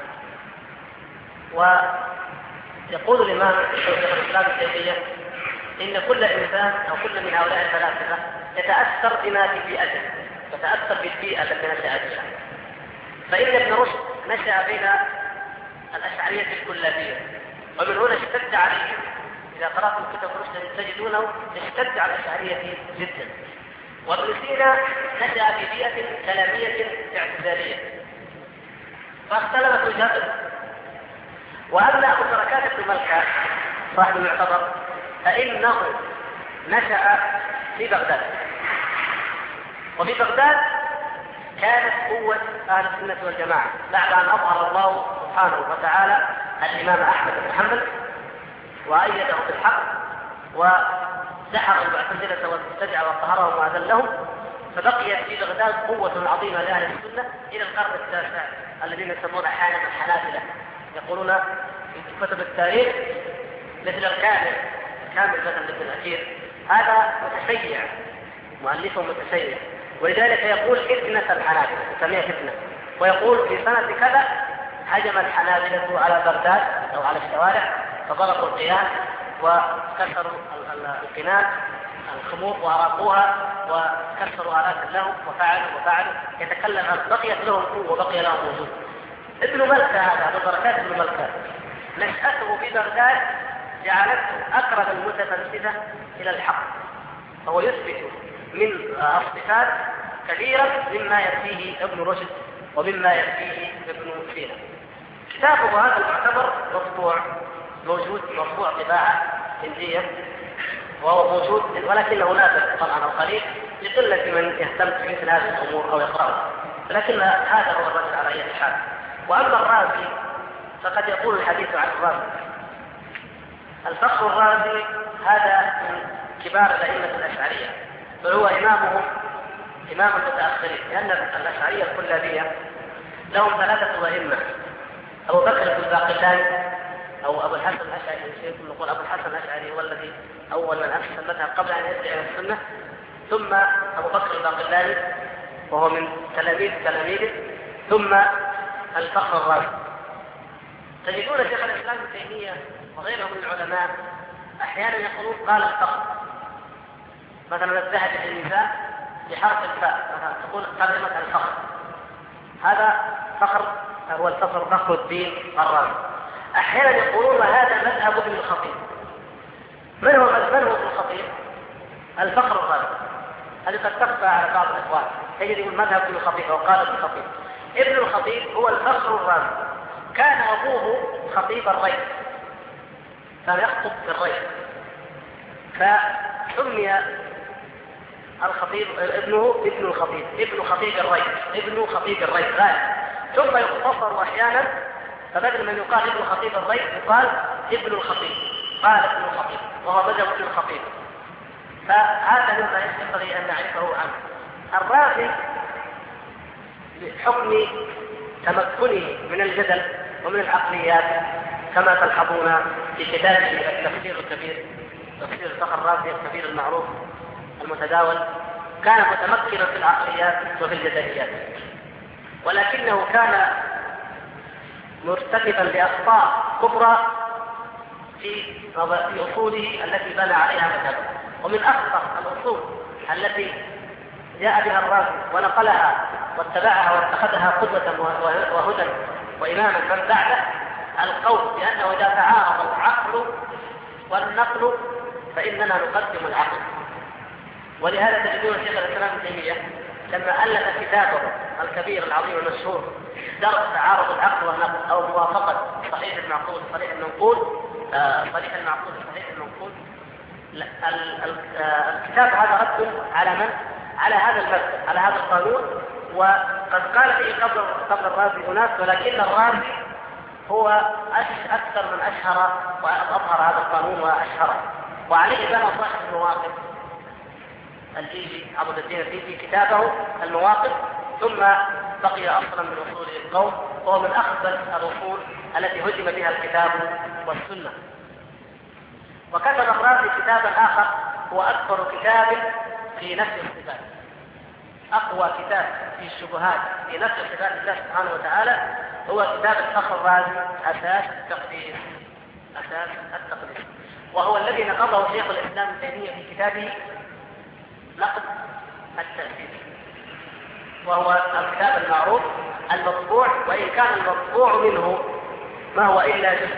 ويقول الإمام شيخ الإسلام ابن تيمية إن كل إنسان أو كل من هؤلاء الثلاثة يتأثر بما في بيئته، يتأثر بالبيئة التي نشأ فيها. فإن ابن رشد نشأ بين الأشعرية الكلابية، ومن هنا اشتد عليه، إذا قرأتم كتب رشد تجدونه اشتد على الأشعرية جدا. وابن سينا نشأ في بيئة كلامية اعتزالية فاختلفت وجهته. وأما أبو البركات بن ملكة صاحب المعتبر فإنه نشأ في بغداد، وفي بغداد كانت قوة أهل السنة والجماعة بعد أن أظهر الله سبحانه وتعالى الإمام أحمد بن حنبل وأيده بالحق ودحر المعتزلة والمبتدعة وقهرهم وأذلهم، فبقيت في بغداد قوة عظيمة لأهل السنة إلى القرن التاسع الذين يسمون أحيانا الحنابلة. يقولون في كتب التاريخ مثل كامل مثلا ابن الأثير هذا متشيع، مؤلفه متشيع، ولذلك يقول فتنة الحنابلة، يسميها فتنة، ويقول في سنة كذا هجم الحنابلة على بغداد أو على الشوارع فضربوا القيام وكسروا القناة الخمور وأراقوها وكسروا آلات لهم وفعلوا يتكلم عن بقيت لهم قوة وبقي لهم وجود. ابن ملكة هذا أبو البركات ابن ملكة نشأته في بغداد جعلته أقرب المتفلسفة إلى الحق، فهو يثبت من الصفات كثيرا مما يأتيه ابن رشد ومما يأتيه ابن سينا. كتابه هذا المعتبر مطبوع موجود مطبوع طباعة هندية وهو موجود، ولكنه نادر طبعا القليل لقلة من يهتم بمثل هذه الأمور أو يقرأه، لكن هذا هو الرد على أي حال. وأما الرازي فقد يقول الحديث عن الرازي. الفخر الرازي هذا من كبار الأئمة الأشعرية، بل هو إمام المتأخرين، لأن الأشعرية الكلابية لهم 3 أئمة: أبو بكر بن الباقلاني أو أبو الحسن الأشعري، نقول أبو الحسن الأشعري هو الذي أول من أسس المذهب قبل أن يدعي إلى السنة، ثم أبو بكر الباقلاني وهو من تلاميذه، ثم الفخر الرازي. تجدون شيخ الإسلام ابن تيمية وغيره من العلماء أحيانا يقولون قال الفخر، مثلا الذهب في الميزان بحرف الفاء، مثلا تقول قدمت الفخر، هذا فخر هو الفخر فخر الدين الرازي. أحيانا يقولون هذا مذهب ابن الخطيب. من هو ابن الخطيب؟ الفخر الرازي. هذه قد تخفى على بعض الإخوان، تجد يقول مذهب ابن الخطيب وقال ابن الخطيب. ابن الخطيب هو الفخر الرازي، كان أبوه خطيب الري، كان يخطب في الري، فسمي الخطيب ابنه ابن الخطيب، ابن خطيب الري، ابن خطيب الري غالب. ثم يختصر أحيانا، فبدل من يقال ابن خطيب الري يقال ابن الخطيب، قال ابن الخطيب، وهو مذهب ابن الخطيب. فهذا مما ينبغي أن نعرفه عنه. الرازي بحكم تمكنه من الجدل ومن العقليات كما تلحظون في كتابه التفسير الكبير، تفسير الفخر الرازي الكبير المعروف المتداول، كان متمكنا في العقليات وفي الجدليات، ولكنه كان مرتكبا لأخطاء كبرى في أصوله التي بنى عليها مذهبه. ومن أخطر الأصول التي جاء بها الرازي ونقلها واتبعها واتخذها قدوة وهدى وإماما من بعده القول بأنه إذا تعارض العقل والنقل فإننا نقدم العقل. ولهذا تجدون شيخ الإسلام ابن تيمية لما ألف كتابه الكبير العظيم المشهور درس تعارض العقل والنقل أو موافقة صحيح المعقول صحيح المنقول، صحيح المعقول صحيح المنقول، الكتاب هذا رد على من؟ على هذا المبدأ، على هذا القانون. وقد قال فيه قبل الرازي أناس، ولكن الرازي هو أكثر من أشهر وأظهر هذا القانون وأشهره، وعليه بنى صاحب المواقف الجيزي عبد الدين الجيزي كتابه المواقف، ثم بقي أصلا من أصول القوم، وهو من أخبث الأصول التي هجم بها الكتاب والسنة. وكتب الرازي كتابا آخر هو أكبر كتاب في نفي الصفات، أقوى كتاب في الشبهات في نفي صفات الله سبحانه وتعالى، هو كتاب الفخر الرازي أساس التقدير، أساس التقدير، وهو الذي نقضه شيخ الإسلام ابن تيمية في كتابه نقد التأثير، وهو الكتاب المعروف المطبوع، وإن كان المطبوع منه ما هو إلا جزء.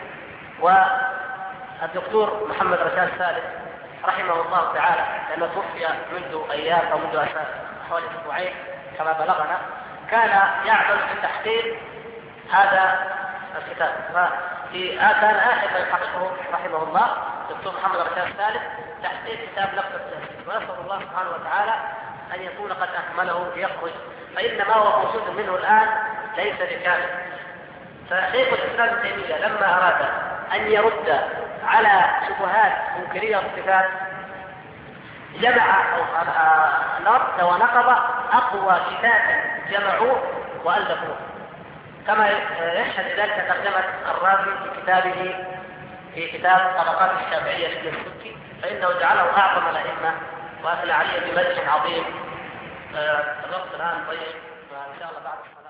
والدكتور محمد رشاد سالم رحمه الله تعالى لما توفي منذ أيام أو منذ حوالي أسبوعين كما بلغنا، كان يعمل في تحقيق هذا الكتاب، كان آخر ما يحققه رحمه الله الدكتور محمد رشاد سالم تحقيق كتاب نقد التأثير، ونسأل الله سبحانه وتعالى أن يكون قد أكمله ليخرج، فإن ما هو موجود منه الآن ليس بكامل. فشيخ الإسلام ابن تيمية لما أراد أن يرد على شبهات منكرية الصفات جمع نرد ونقض أقوى كتاب جمعوه وألفوه، كما يشهد ذلك ترجمة الرازي في كتابه في كتاب طبقات الشافعية لابن السبكي، فإنه جعله أعظم الأئمة وأثنى عليه بمدح عظيم. الوقت الآن طيب، وإن شاء الله بعد